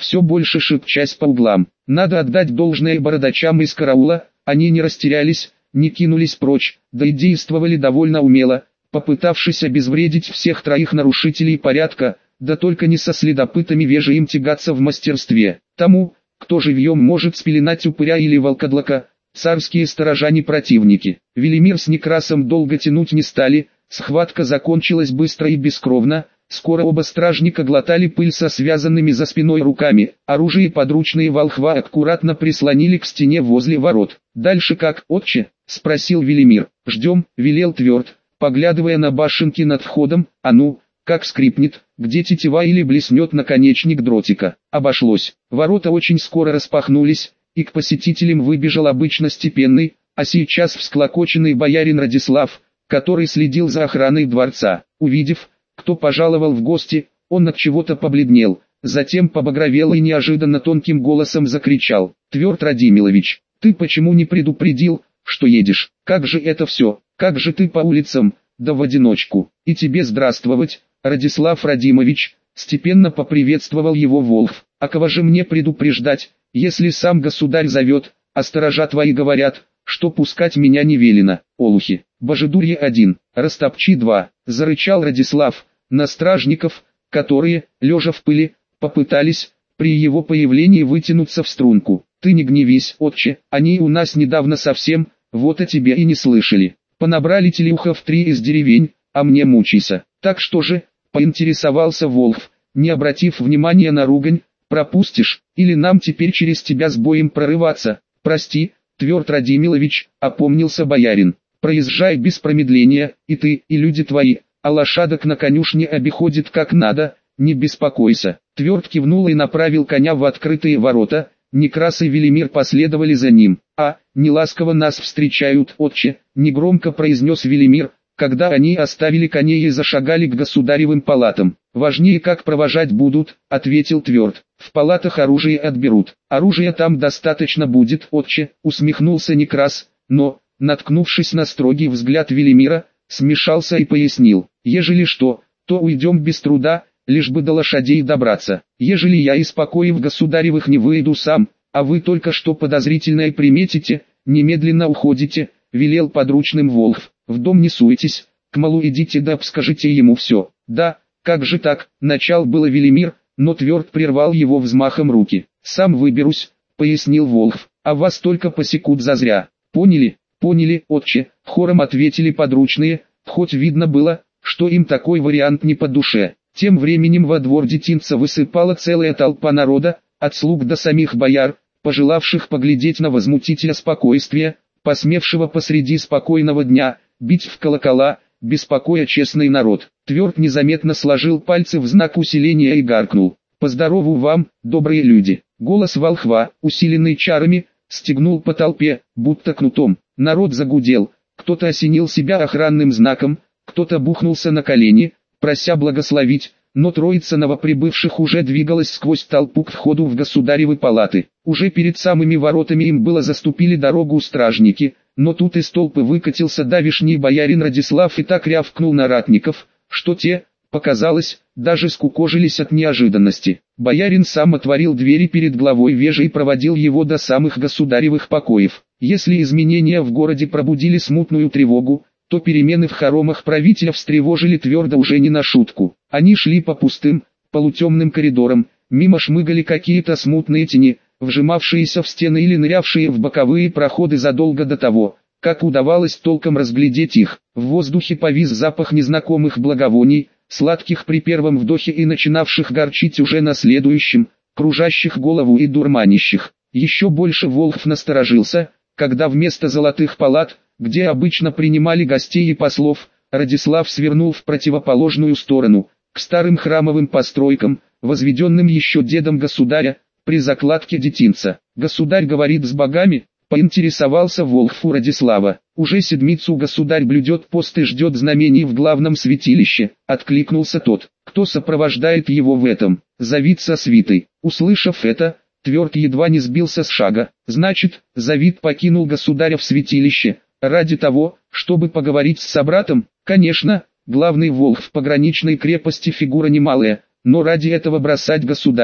все больше шепчась по углам. Надо отдать должное бородачам из караула, они не растерялись, не кинулись прочь, да и действовали довольно умело, попытавшись обезвредить всех троих нарушителей порядка, да только не со следопытами веже им тягаться в мастерстве. Тому, кто живьем может спеленать упыря или волкодлака, царские сторожа не противники. Велимир с Некрасом долго тянуть не стали, схватка закончилась быстро и бескровно. Скоро оба стражника глотали пыль со связанными за спиной руками, оружие подручные волхва аккуратно прислонили к стене возле ворот. «Дальше как, отче?» — спросил Велимир. «Ждем», — велел Тверд, поглядывая на башенки над входом. «А ну, как скрипнет, где тетива или блеснет наконечник дротика». Обошлось. Ворота очень скоро распахнулись, и к посетителям выбежал обычно степенный, а сейчас всклокоченный боярин Радислав, который следил за охраной дворца. Увидев, кто пожаловал в гости, он от чего-то побледнел, затем побагровел и неожиданно тонким голосом закричал: «Тверд Радимилович, ты почему не предупредил, что едешь? Как же это все? Как же ты по улицам, да в одиночку? И тебе здравствовать, Радислав Радимович!» Степенно поприветствовал его Волхв. «А кого же мне предупреждать, если сам государь зовет, а сторожа твои говорят, что пускать меня не велено?» «Олухи, Божедурье один, Растопчи два!» — зарычал Радислав на стражников, которые, лежа в пыли, попытались при его появлении вытянуться в струнку. «Ты не гневись, отче, они у нас недавно совсем, вот о тебе и не слышали. Понабрали телюхов три из деревень, а мне мучайся». «Так что же?» — поинтересовался Волхв, не обратив внимания на ругань. «Пропустишь, или нам теперь через тебя с боем прорываться?» «Прости, Тверд Радимилович», — опомнился боярин. «Проезжай без промедления, и ты, и люди твои, а лошадок на конюшне обиходит как надо, не беспокойся». Тверд кивнул и направил коня в открытые ворота. Некрас и Велимир последовали за ним. «А, неласково нас встречают, отче», — негромко произнес Велимир, когда они оставили коней и зашагали к государевым палатам. «Важнее как провожать будут», — ответил Тверд. «В палатах оружие отберут». «Оружия там достаточно будет, отче», — усмехнулся Некрас, но, наткнувшись на строгий взгляд Велимира, смешался и пояснил: «Ежели что, то уйдем без труда, лишь бы до лошадей добраться. Ежели я из покоев государевых не выйду сам, а вы только что подозрительное приметите, немедленно уходите», — велел подручным Волхв. «В дом не суетесь, к малу идите да обскажите ему все». «Да, как же так?» — начал было Велимир, но Тверд прервал его взмахом руки. «Сам выберусь», — пояснил Волхв, — «а вас только посекут зазря». «Поняли, поняли, отче», — хором ответили подручные, хоть видно было, что им такой вариант не по душе. Тем временем во двор детинца высыпала целая толпа народа, от слуг до самих бояр, пожелавших поглядеть на возмутителя спокойствия, посмевшего посреди спокойного дня бить в колокола, беспокоя честный народ. Тверд незаметно сложил пальцы в знак усиления и гаркнул: «Поздорову вам, добрые люди!» Голос волхва, усиленный чарами, стегнул по толпе, будто кнутом. Народ загудел, кто-то осенил себя охранным знаком, кто-то бухнулся на колени, прося благословить, но троица новоприбывших уже двигалась сквозь толпу к входу в государевы палаты. Уже перед самыми воротами им было заступили дорогу стражники, но тут из толпы выкатился давишний боярин Радислав и так рявкнул на ратников, что те, показалось, даже скукожились от неожиданности. Боярин сам отворил двери перед главой вежи и проводил его до самых государевых покоев. Если изменения в городе пробудили смутную тревогу, то перемены в хоромах правителя встревожили Тверда уже не на шутку. Они шли по пустым, полутемным коридорам, мимо шмыгали какие-то смутные тени, вжимавшиеся в стены или нырявшие в боковые проходы задолго до того, как удавалось толком разглядеть их. В воздухе повис запах незнакомых благовоний, сладких при первом вдохе и начинавших горчить уже на следующем, кружащих голову и дурманящих. Еще больше Волхв насторожился, когда вместо золотых палат, где обычно принимали гостей и послов, Радислав свернул в противоположную сторону, к старым храмовым постройкам, возведенным еще дедом государя, при закладке детинца. «Государь говорит с богами», — поинтересовался Волхв у Радислава. «Уже седмицу государь блюдет пост и ждет знамений в главном святилище», — откликнулся тот. «Кто сопровождает его в этом?» «Завид со свитой». Услышав это, Тверд едва не сбился с шага. «Значит, Завид покинул государя в святилище ради того, чтобы поговорить с собратом?» «Конечно, главный Волхв пограничной крепости фигура немалая, но ради этого бросать государя.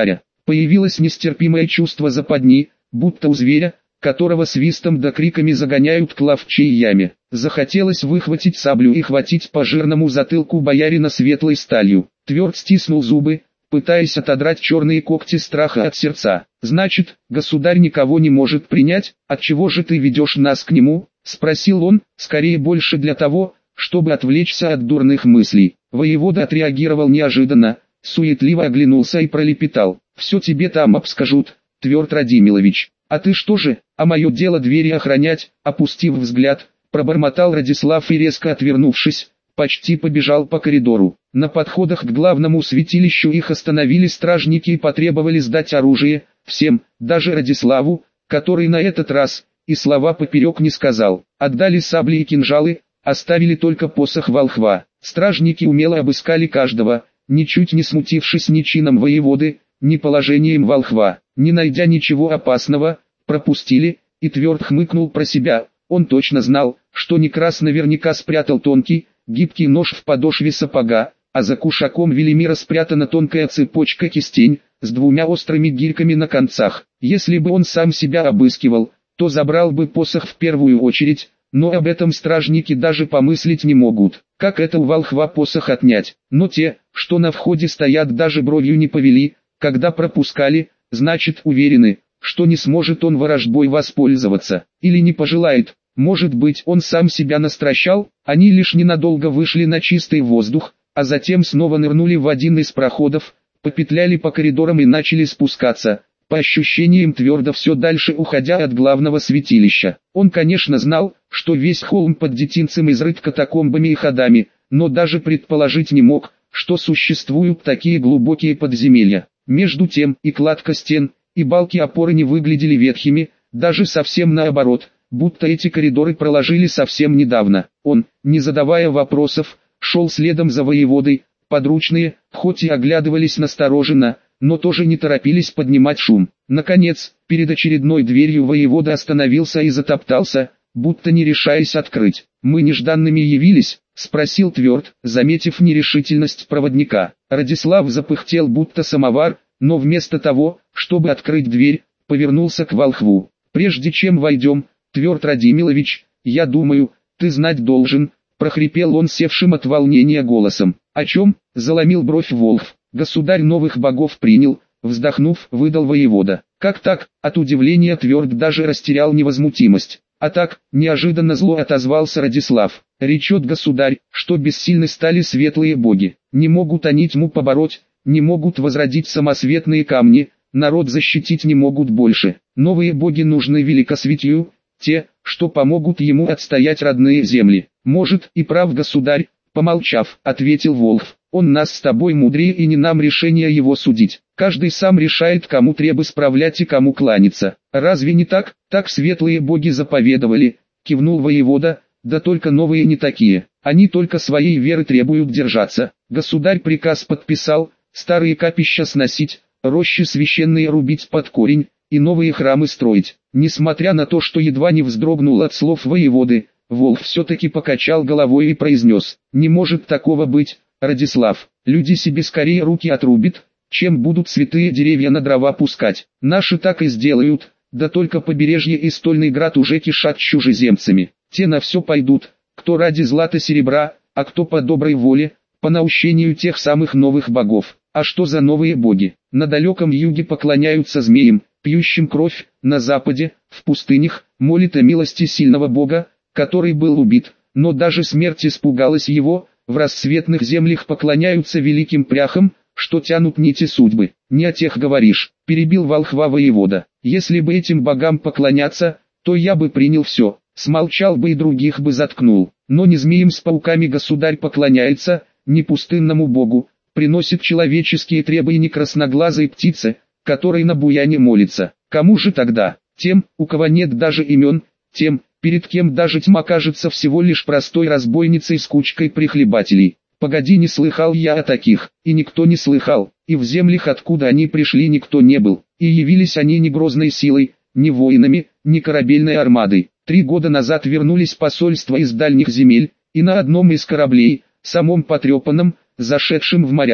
Появилось нестерпимое чувство западни, будто у зверя, которого свистом да криками загоняют к ловчей яме. Захотелось выхватить саблю и хватить по жирному затылку боярина светлой сталью. Тверд стиснул зубы, пытаясь отодрать черные когти страха от сердца. «Значит, государь никого не может принять, отчего же ты ведешь нас к нему?» — спросил он, скорее больше для того, чтобы отвлечься от дурных мыслей. Воевода отреагировал неожиданно, суетливо оглянулся и пролепетал: «Все тебе там обскажут, Тверд Радимилович. А ты что же, а мое дело двери охранять?» Опустив взгляд, пробормотал Радислав и, резко отвернувшись, почти побежал по коридору. На подходах к главному святилищу их остановили стражники и потребовали сдать оружие, всем, даже Радиславу, который на этот раз и слова поперек не сказал. Отдали сабли и кинжалы, оставили только посох волхва. Стражники умело обыскали каждого, ничуть не смутившись ни чином воеводы, ни положением волхва. Не найдя ничего опасного, пропустили, и Тверд хмыкнул про себя. Он точно знал, что Некрас наверняка спрятал тонкий, гибкий нож в подошве сапога, а за кушаком Велимира спрятана тонкая цепочка-кистень, с двумя острыми гирьками на концах. Если бы он сам себя обыскивал, то забрал бы посох в первую очередь, но об этом стражники даже помыслить не могут. Как это у волхва посох отнять? Но те, что на входе стоят, даже бровью не повели, когда пропускали, значит уверены, что не сможет он ворожбой воспользоваться, или не пожелает. Может быть, он сам себя настращал? Они лишь ненадолго вышли на чистый воздух, а затем снова нырнули в один из проходов, попетляли по коридорам и начали спускаться, по ощущениям твердо все дальше уходя от главного святилища. Он, конечно, знал, что весь холм под детинцем изрыт катакомбами и ходами, но даже предположить не мог, что существуют такие глубокие подземелья. Между тем и кладка стен, и балки опоры не выглядели ветхими, даже совсем наоборот, будто эти коридоры проложили совсем недавно. Он, не задавая вопросов, шел следом за воеводой. Подручные, хоть и оглядывались настороженно, но тоже не торопились поднимать шум. Наконец, перед очередной дверью воевода остановился и затоптался, будто не решаясь открыть. «Мы нежданными явились?» — спросил Тверд, заметив нерешительность проводника. Радислав запыхтел, будто самовар, но вместо того, чтобы открыть дверь, повернулся к волхву. «Прежде чем войдем, Тверд Радимилович, я думаю, ты знать должен», — прохрипел он севшим от волнения голосом. «О чем?» — заломил бровь волхв. «Государь новых богов принял», — вздохнув, выдал воевода. «Как так?» — от удивления Тверд даже растерял невозмутимость. «А так», — неожиданно зло отозвался Радислав. «Речет государь, что бессильны стали светлые боги. Не могут они тьму побороть, не могут возродить самосветные камни, народ защитить не могут больше. Новые боги нужны великосветию, те, что помогут ему отстоять родные земли». «Может, и прав государь», — помолчав, ответил волхв. «Он нас с тобой мудрее, и не нам решение его судить. Каждый сам решает, кому требы справлять и кому кланяться. Разве не так?» «Так светлые боги заповедовали», — кивнул воевода. «Да только новые не такие. Они только своей веры требуют держаться. Государь приказ подписал, старые капища сносить, рощи священные рубить под корень, и новые храмы строить». Несмотря на то, что едва не вздрогнул от слов воеводы, волк все-таки покачал головой и произнес: «Не может такого быть, Радислав. Люди себе скорее руки отрубят, чем будут святые деревья на дрова пускать. Наши так и сделают, да только побережье и Стольный Град уже кишат чужеземцами. Те на все пойдут, кто ради злата серебра, а кто по доброй воле, по наущению тех самых новых богов. А что за новые боги? На далеком юге поклоняются змеям, пьющим кровь, на западе, в пустынях, молит о милости сильного бога, который был убит, но даже смерть испугалась его. В рассветных землях поклоняются великим пряхам, что тянут нити судьбы». «Не о тех говоришь», — перебил волхва воевода. «Если бы этим богам поклоняться, то я бы принял все, смолчал бы и других бы заткнул. Но не змеям с пауками государь поклоняется, не пустынному богу, приносит человеческие требы и не красноглазой птице, которой на буяне молится. Кому же тогда? Тем, у кого нет даже имен, тем, перед кем даже тьма кажется всего лишь простой разбойницей с кучкой прихлебателей. Погоди, не слыхал я о таких, и никто не слыхал, и в землях, откуда они пришли, никто не был, и явились они не грозной силой, не воинами, не корабельной армадой. Три года назад вернулись посольства из дальних земель, и на одном из кораблей, самом потрепанном, зашедшем в моря,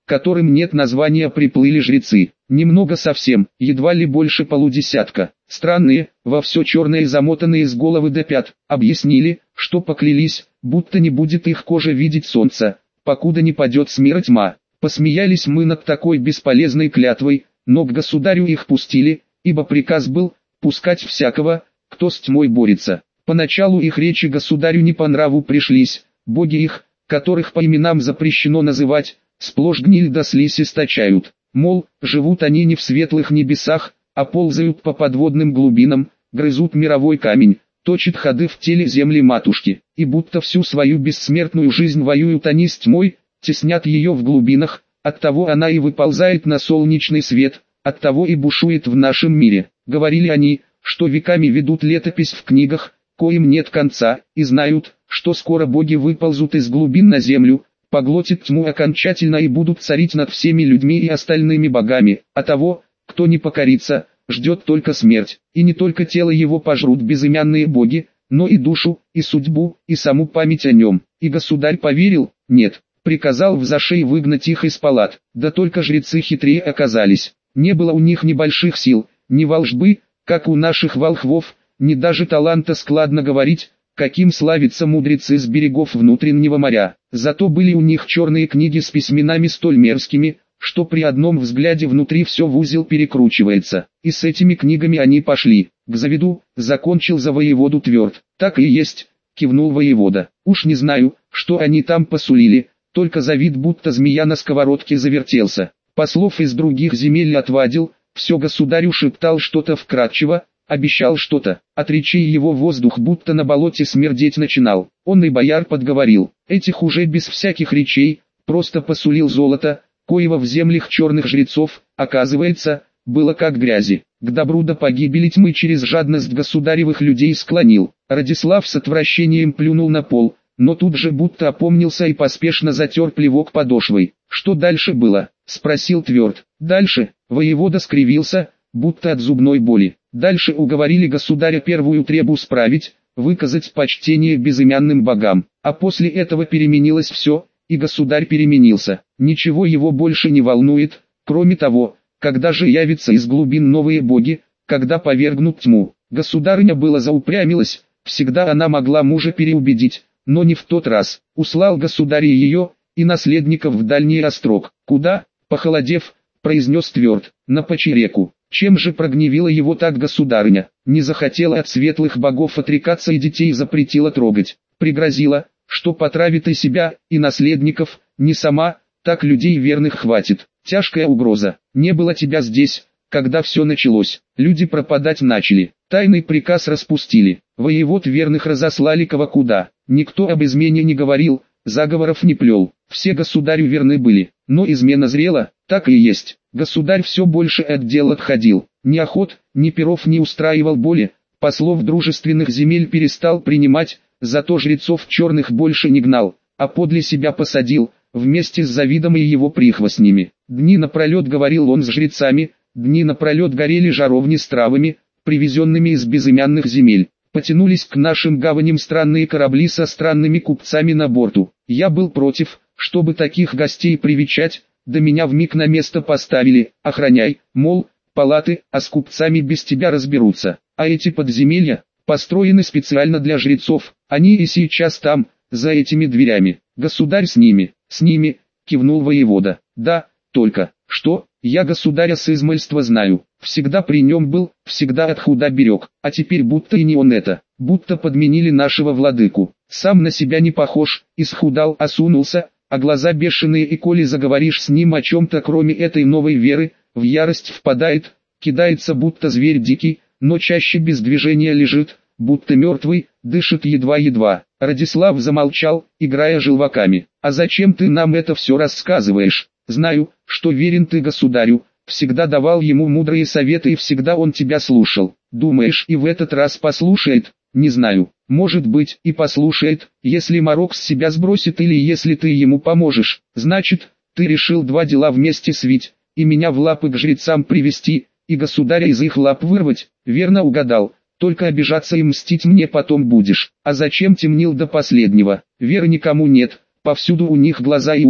которым нет названия, приплыли жрецы. Немного совсем, едва ли больше полудесятка. Странные, во все черное замотанные с головы до пят, объяснили, что поклялись, будто не будет их кожа видеть солнца, покуда не падет смерть тьма. Посмеялись мы над такой бесполезной клятвой, но к государю их пустили, ибо приказ был пускать всякого, кто с тьмой борется. Поначалу их речи государю не по нраву пришлись, боги их, которых по именам запрещено называть, сплошь гниль да слизь источают. Мол, живут они не в светлых небесах, а ползают по подводным глубинам, грызут мировой камень, точат ходы в теле земли матушки, и будто всю свою бессмертную жизнь воюют они с тьмой, теснят ее в глубинах, оттого она и выползает на солнечный свет, оттого и бушует в нашем мире. Говорили они, что веками ведут летопись в книгах, коим нет конца, и знают, что скоро боги выползут из глубин на землю, поглотят тьму окончательно и будут царить над всеми людьми и остальными богами, а того, кто не покорится, ждет только смерть, и не только тело его пожрут безымянные боги, но и душу, и судьбу, и саму память о нем. И государь поверил? Нет, приказал взошей выгнать их из палат, да только жрецы хитрее оказались. Не было у них ни больших сил, ни волшбы, как у наших волхвов, ни даже таланта складно говорить, каким славятся мудрецы с берегов внутреннего моря. Зато были у них черные книги с письменами столь мерзкими, что при одном взгляде внутри все в узел перекручивается. И с этими книгами они пошли к Завиду, закончил за воеводу Тверд. Так и есть, кивнул воевода. Уж не знаю, что они там посулили, только Завид будто змея на сковородке завертелся. Послов из других земель отвадил, все государю шептал что-то вкратчиво, обещал что-то. От речей его воздух будто на болоте смердеть начинал. Он и бояр подговорил, этих уже без всяких речей, просто посулил золото, коего в землях черных жрецов, оказывается, было как грязи. К добру до погибели тьмы через жадность государевых людей склонил. Радислав с отвращением плюнул на пол, но тут же будто опомнился и поспешно затер плевок подошвой. Что дальше было? Спросил Тверд. Дальше, воевода скривился, будто от зубной боли. Дальше уговорили государя первую требу справить, выказать почтение безымянным богам. А после этого переменилось все, и государь переменился. Ничего его больше не волнует, кроме того, когда же явятся из глубин новые боги, когда повергнут тьму. Государыня было заупрямилась, всегда она могла мужа переубедить, но не в тот раз. Услал государь ее и наследников в дальний острог. Куда? Похолодев, произнес Тверд. На Почереку. Чем же прогневила его так государыня? Не захотела от светлых богов отрекаться и детей запретила трогать. Пригрозила, что потравит и себя, и наследников, не сама, так людей верных хватит. Тяжкая угроза. Не было тебя здесь, когда все началось. Люди пропадать начали. Тайный приказ распустили. Воевод верных разослали кого куда. Никто об измене не говорил, заговоров не плел. Все государю верны были. Но измена зрела, так и есть. Государь все больше от дел отходил. Ни охот, ни перов не устраивал боли. Послов дружественных земель перестал принимать, зато жрецов черных больше не гнал, а подле себя посадил, вместе с Завидом и его прихвостнями. Дни напролет говорил он с жрецами, дни напролет горели жаровни с травами, привезенными из безымянных земель. Потянулись к нашим гаваням странные корабли со странными купцами на борту. Я был против, чтобы таких гостей привечать, да меня вмиг на место поставили, охраняй, мол, палаты, а с купцами без тебя разберутся. А эти подземелья построены специально для жрецов, они и сейчас там, за этими дверями. Государь с ними, с ними, кивнул воевода. Да, только, что, я государя с измальства знаю, всегда при нем был, всегда от худа берег, а теперь будто и не он это, будто подменили нашего владыку. Сам на себя не похож, исхудал, осунулся, а глаза бешеные, и коли заговоришь с ним о чем-то кроме этой новой веры, в ярость впадает, кидается будто зверь дикий, но чаще без движения лежит, будто мертвый, дышит едва-едва. Радислав замолчал, играя желваками. «А зачем ты нам это все рассказываешь? Знаю, что верен ты государю, всегда давал ему мудрые советы и всегда он тебя слушал. Думаешь, и в этот раз послушает? Не знаю, может быть, и послушает, если Марок с себя сбросит или если ты ему поможешь. Значит, ты решил два дела вместе свить, и меня в лапы к жрецам привести, и государя из их лап вырвать, верно угадал. Только обижаться и мстить мне потом будешь. А зачем темнил до последнего? Веры никому нет, повсюду у них глаза и уши,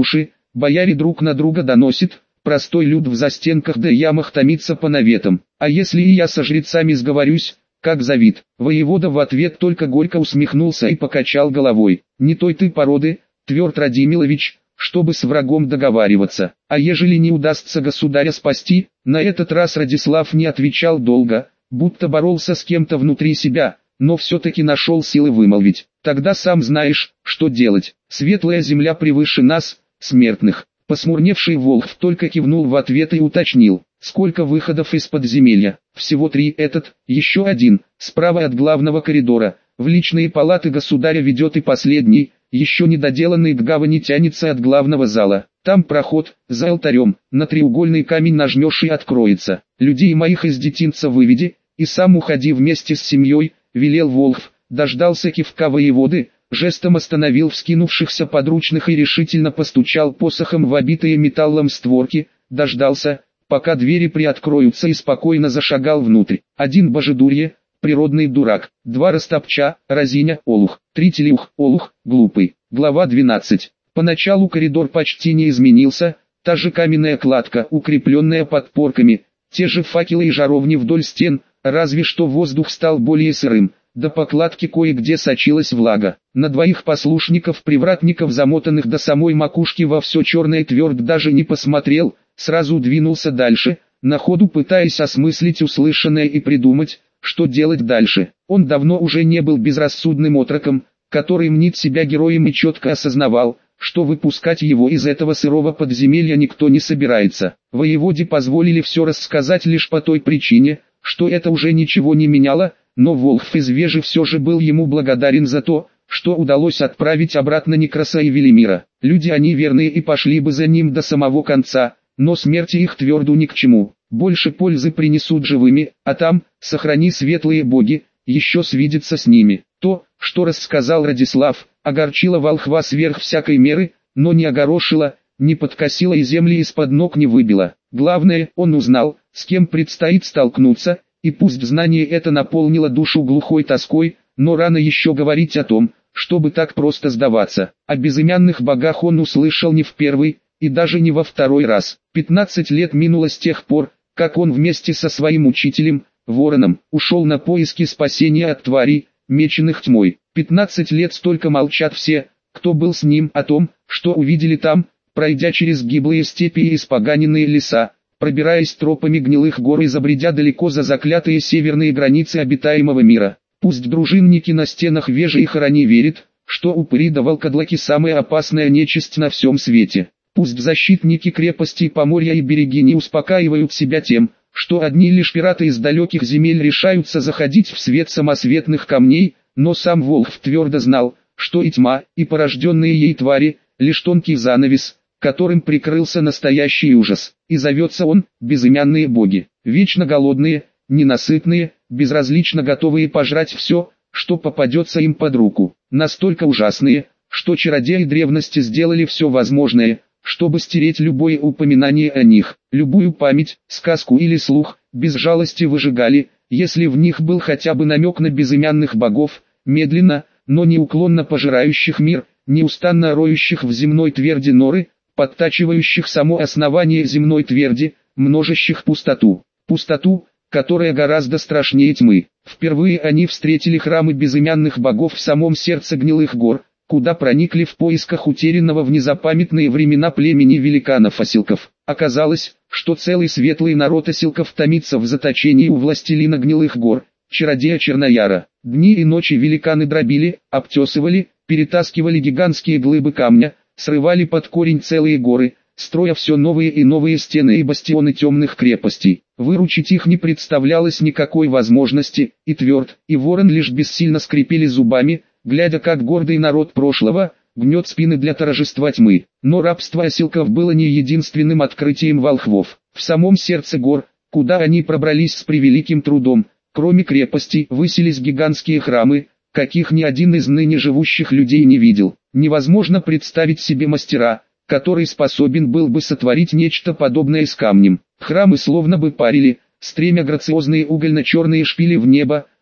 бояре друг на друга доносит, простой люд в застенках да ямах томится по наветам. А если и я со жрецами сговорюсь, как завид? Воевода в ответ только горько усмехнулся и покачал головой. Не той ты породы, тверд Радимилович, чтобы с врагом договариваться. А ежели не удастся государя спасти? На этот раз Радислав не отвечал долго, будто боролся с кем-то внутри себя, но все-таки нашел силы вымолвить. Тогда сам знаешь, что делать. Светлая земля превыше нас, смертных. Посмурневший Волхв только кивнул в ответ и уточнил, сколько выходов из подземелья. Всего три. Этот, еще один, справа от главного коридора, в личные палаты государя ведет и последний, еще недоделанный к гавани тянется от главного зала. Там проход, за алтарем, на треугольный камень нажмешь и откроется. Людей моих из детинца выведи, и сам уходи вместе с семьей, велел Волхв, дождался кивка воеводы, жестом остановил вскинувшихся подручных и решительно постучал посохом в обитые металлом створки, дождался, пока двери приоткроются, и спокойно зашагал внутрь. Один божедурье, природный дурак, два растопча, разиня, олух, три телеух, олух, глупый. Глава двенадцать. Поначалу коридор почти не изменился, та же каменная кладка, укрепленная подпорками, те же факелы и жаровни вдоль стен, разве что воздух стал более сырым. До покладки кое-где сочилась влага. На двоих послушников-привратников, замотанных до самой макушки во все черное, тверд даже не посмотрел, сразу двинулся дальше, на ходу пытаясь осмыслить услышанное и придумать, что делать дальше. Он давно уже не был безрассудным отроком, который мнит себя героем и четко осознавал, что выпускать его из этого сырого подземелья никто не собирается. Воеводе позволили все рассказать лишь по той причине, что это уже ничего не меняло, но Волхв из Вежи все же был ему благодарен за то, что удалось отправить обратно Некраса и Велимира. Люди они верные и пошли бы за ним до самого конца, но смерти их тверду ни к чему. Больше пользы принесут живыми, а там, сохрани светлые боги, еще свидеться с ними. То, что рассказал Радислав, огорчило волхва сверх всякой меры, но не огорошило, не подкосило и земли из-под ног не выбило. Главное, он узнал, с кем предстоит столкнуться, и пусть знание это наполнило душу глухой тоской, но рано еще говорить о том, чтобы так просто сдаваться. О безымянных богах он услышал не в первый, и даже не во второй раз. Пятнадцать лет минуло с тех пор, как он вместе со своим учителем, Вороном, ушел на поиски спасения от тварей, меченных тьмой. Пятнадцать лет столько молчат все, кто был с ним, о том, что увидели там, пройдя через гиблые степи и испоганенные леса, пробираясь тропами гнилых гор и забредя далеко за заклятые северные границы обитаемого мира. Пусть дружинники на стенах Вежи и Хорони верят, что упыри да волкодлаки самая опасная нечисть на всем свете. Пусть защитники крепостей Поморья и Берегини успокаивают себя тем, что одни лишь пираты из далеких земель решаются заходить в свет самосветных камней, но сам Волхв твердо знал, что и тьма, и порожденные ей твари, лишь тонкий занавес, которым прикрылся настоящий ужас. И зовется он «безымянные боги», вечно голодные, ненасытные, безразлично готовые пожрать все, что попадется им под руку. Настолько ужасные, что чародеи древности сделали все возможное, чтобы стереть любое упоминание о них. Любую память, сказку или слух, без жалости выжигали, если в них был хотя бы намек на безымянных богов, медленно, но неуклонно пожирающих мир, неустанно роющих в земной тверди норы, подтачивающих само основание земной тверди, множащих пустоту. Пустоту, которая гораздо страшнее тьмы. Впервые они встретили храмы безымянных богов в самом сердце гнилых гор, куда проникли в поисках утерянного в незапамятные времена племени великанов-осилков. Оказалось, что целый светлый народ осилков томится в заточении у властелина гнилых гор, чародея Чернояра. Дни и ночи великаны дробили, обтесывали, перетаскивали гигантские глыбы камня, срывали под корень целые горы, строя все новые и новые стены и бастионы темных крепостей. Выручить их не представлялось никакой возможности, и Тверд, и Ворон лишь бессильно скрипели зубами, глядя, как гордый народ прошлого гнет спины для торжества тьмы. Но рабство осилков было не единственным открытием волхвов. В самом сердце гор, куда они пробрались с превеликим трудом, кроме крепостей, высились гигантские храмы, каких ни один из ныне живущих людей не видел. Невозможно представить себе мастера, который способен был бы сотворить нечто подобное с камнем. Храмы словно бы парили, стремя грациозные угольно-черные шпили в небо,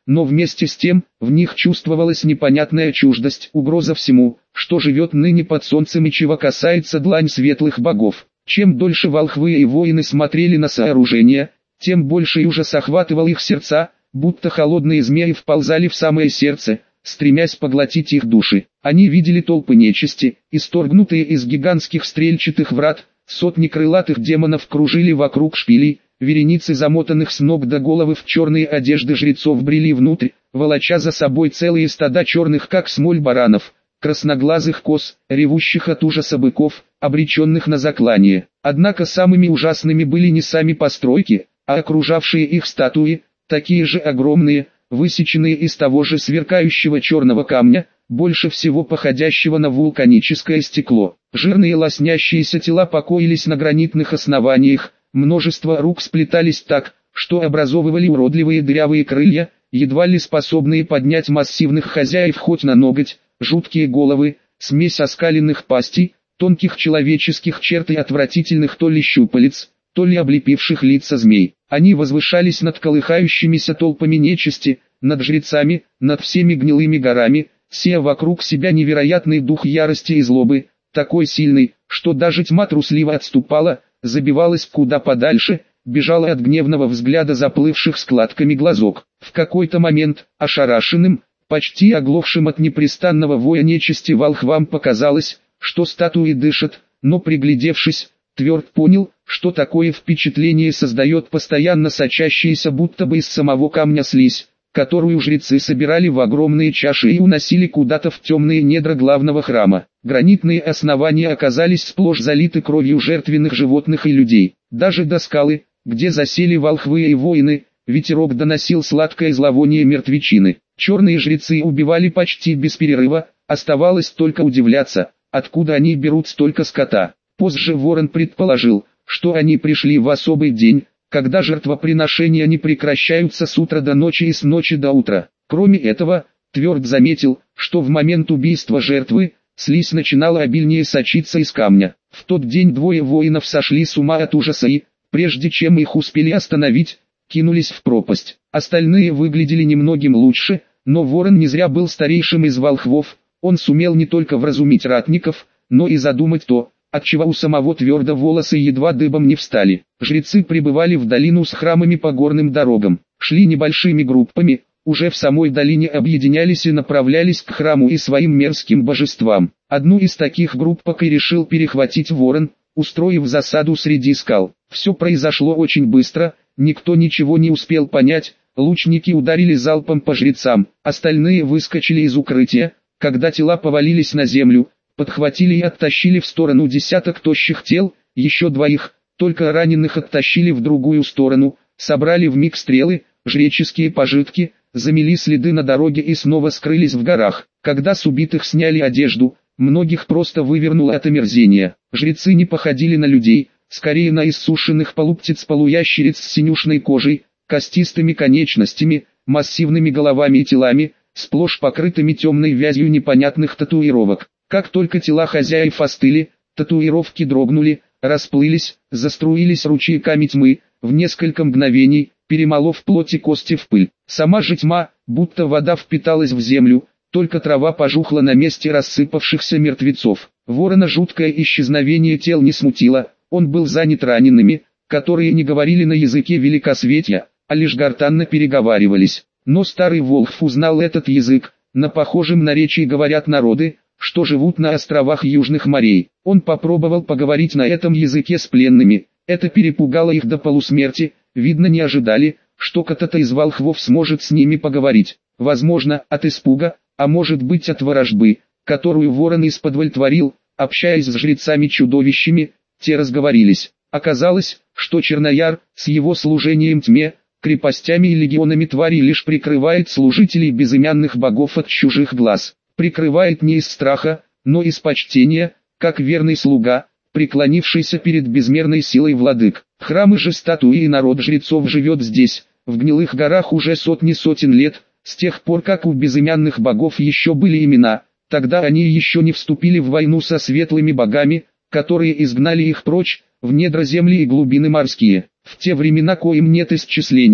но вместе с тем, в них чувствовалась непонятная чуждость, угроза всему, что живет ныне под солнцем и чего касается длань светлых богов. Чем дольше волхвы и воины смотрели на сооружение, тем больше ужас охватывал их сердца, будто холодные змеи вползали в самое сердце, стремясь поглотить их души. Они видели толпы нечисти, исторгнутые из гигантских стрельчатых врат, сотни крылатых демонов кружили вокруг шпилей, вереницы замотанных с ног до головы в черные одежды жрецов брели внутрь, волоча за собой целые стада черных как смоль баранов, красноглазых коз, ревущих от ужаса быков, обреченных на заклание. Однако самыми ужасными были не сами постройки, а окружавшие их статуи, такие же огромные, высеченные из того же сверкающего черного камня, больше всего походящего на вулканическое стекло. Жирные лоснящиеся тела покоились на гранитных основаниях, множество рук сплетались так, что образовывали уродливые дырявые крылья, едва ли способные поднять массивных хозяев хоть на ноготь, жуткие головы, смесь оскаленных пастей, тонких человеческих черт и отвратительных то ли щупалец, то ли облепивших лица змей. Они возвышались над колыхающимися толпами нечисти, над жрецами, над всеми гнилыми горами, сея вокруг себя невероятный дух ярости и злобы, такой сильный, что даже тьма трусливо отступала, забивалась куда подальше, бежала от гневного взгляда заплывших складками глазок. В какой-то момент, ошарашенным, почти оглохшим от непрестанного воя нечисти волхвам показалось, что статуи дышат, но приглядевшись, Тверд понял, что такое впечатление создает постоянно сочащаяся будто бы из самого камня слизь, которую жрецы собирали в огромные чаши и уносили куда-то в темные недра главного храма. Гранитные основания оказались сплошь залиты кровью жертвенных животных и людей. Даже до скалы, где засели волхвы и воины, ветерок доносил сладкое зловоние мертвечины. Черные жрецы убивали почти без перерыва, оставалось только удивляться, откуда они берут столько скота. Позже Ворон предположил, что они пришли в особый день, когда жертвоприношения не прекращаются с утра до ночи и с ночи до утра. Кроме этого, Тверд заметил, что в момент убийства жертвы, слизь начинала обильнее сочиться из камня. В тот день двое воинов сошли с ума от ужаса и, прежде чем их успели остановить, кинулись в пропасть. Остальные выглядели немногим лучше, но Ворон не зря был старейшим из волхвов, он сумел не только вразумить ратников, но и задумать то, отчего у самого Тверда волосы едва дыбом не встали. Жрецы прибывали в долину с храмами по горным дорогам, шли небольшими группами, уже в самой долине объединялись и направлялись к храму и своим мерзким божествам. Одну из таких группок и решил перехватить Ворон, устроив засаду среди скал. Все произошло очень быстро, никто ничего не успел понять, лучники ударили залпом по жрецам, остальные выскочили из укрытия, когда тела повалились на землю, подхватили и оттащили в сторону десяток тощих тел, еще двоих, только раненых оттащили в другую сторону, собрали вмиг стрелы, жреческие пожитки, замели следы на дороге и снова скрылись в горах. Когда с убитых сняли одежду, многих просто вывернуло от омерзения. Жрецы не походили на людей, скорее на иссушенных полуптиц полуящериц с синюшной кожей, костистыми конечностями, массивными головами и телами, сплошь покрытыми темной вязью непонятных татуировок. Как только тела хозяев остыли, татуировки дрогнули, расплылись, заструились ручейками тьмы, в несколько мгновений, перемолов плоть и кости в пыль. Сама же тьма, будто вода впиталась в землю, только трава пожухла на месте рассыпавшихся мертвецов. Ворона жуткое исчезновение тел не смутило, он был занят ранеными, которые не говорили на языке великосветия, а лишь гортанно переговаривались. Но старый волхв узнал этот язык, на похожем наречии говорят народы, что живут на островах южных морей. Он попробовал поговорить на этом языке с пленными, это перепугало их до полусмерти, видно не ожидали, что кто-то из волхвов сможет с ними поговорить. Возможно, от испуга, а может быть от ворожбы, которую Ворон исподволь творил, общаясь с жрецами-чудовищами, те разговорились. Оказалось, что Чернояр, с его служением тьме, крепостями и легионами тварей лишь прикрывает служителей безымянных богов от чужих глаз. Прикрывает не из страха, но из почтения, как верный слуга, преклонившийся перед безмерной силой владык. Храмы же статуи и народ жрецов живет здесь, в гнилых горах уже сотни сотен лет, с тех пор как у безымянных богов еще были имена, тогда они еще не вступили в войну со светлыми богами, которые изгнали их прочь, в недра земли и глубины морские. В те времена коим нет исчисления,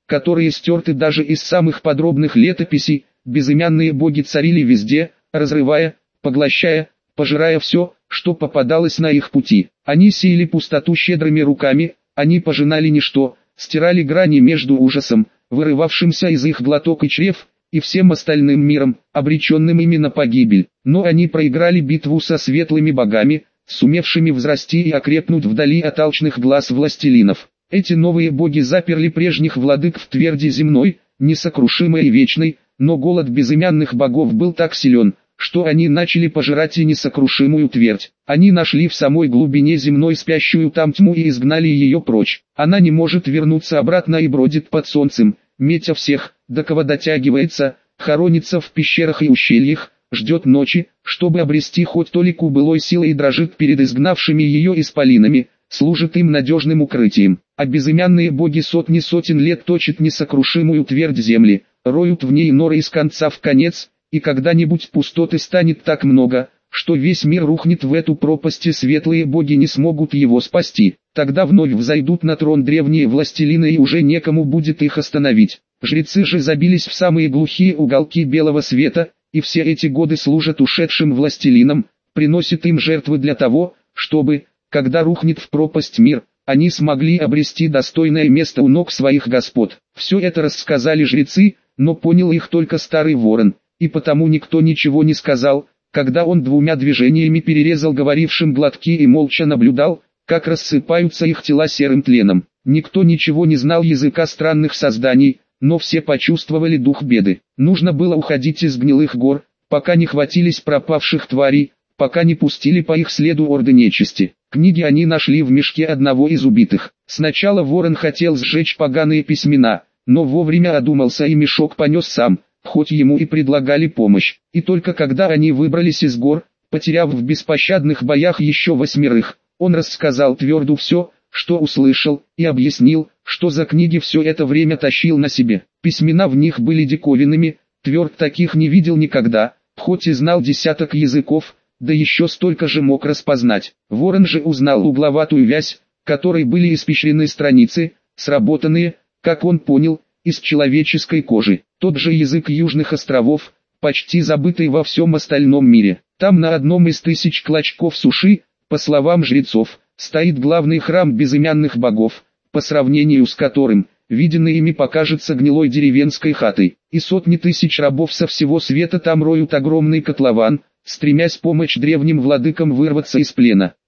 которые стерты даже из самых подробных летописей. Безымянные боги царили везде, разрывая, поглощая, пожирая все, что попадалось на их пути. Они сеяли пустоту щедрыми руками, они пожинали ничто, стирали грани между ужасом, вырывавшимся из их глоток и чрев, и всем остальным миром, обреченным ими на погибель. Но они проиграли битву со светлыми богами, сумевшими взрасти и окрепнуть вдали от алчных глаз властелинов. Эти новые боги заперли прежних владык в тверди земной, несокрушимой и вечной, но голод безымянных богов был так силен, что они начали пожирать и несокрушимую твердь. Они нашли в самой глубине земной спящую там тьму и изгнали ее прочь. Она не может вернуться обратно и бродит под солнцем, метя всех, до кого дотягивается, хоронится в пещерах и ущельях, ждет ночи, чтобы обрести хоть толику былой силы и дрожит перед изгнавшими ее исполинами, служит им надежным укрытием. А безымянные боги сотни сотен лет точат несокрушимую твердь земли, роют в ней норы из конца в конец, и когда-нибудь пустоты станет так много, что весь мир рухнет в эту пропасть и светлые боги не смогут его спасти. Тогда вновь взойдут на трон древние властелины и уже некому будет их остановить. Жрецы же забились в самые глухие уголки белого света, и все эти годы служат ушедшим властелинам, приносят им жертвы для того, чтобы, когда рухнет в пропасть мир, они смогли обрести достойное место у ног своих господ. Все это рассказали жрецы, но понял их только старый ворон, и потому никто ничего не сказал, когда он двумя движениями перерезал говорившим глотки и молча наблюдал, как рассыпаются их тела серым тленом. Никто ничего не знал языка странных созданий, но все почувствовали дух беды. Нужно было уходить из гнилых гор, пока не хватились пропавших тварей, пока не пустили по их следу орды нечисти. Книги они нашли в мешке одного из убитых. Сначала ворон хотел сжечь поганые письмена, но вовремя одумался и мешок понес сам, хоть ему и предлагали помощь. И только когда они выбрались из гор, потеряв в беспощадных боях еще восьмерых, он рассказал Тверду все, что услышал, и объяснил, что за книги все это время тащил на себе. Письмена в них были диковинными, Тверд таких не видел никогда, хоть и знал десяток языков, да еще столько же мог распознать. Ворон же узнал угловатую вязь, которой были испещрены страницы, сработанные, как он понял, из человеческой кожи. Тот же язык южных островов, почти забытый во всем остальном мире. Там на одном из тысяч клочков суши, по словам жрецов, стоит главный храм безымянных богов, по сравнению с которым, виденный ими покажется гнилой деревенской хатой. И сотни тысяч рабов со всего света там роют огромный котлован, стремясь помочь древним владыкам вырваться из плена.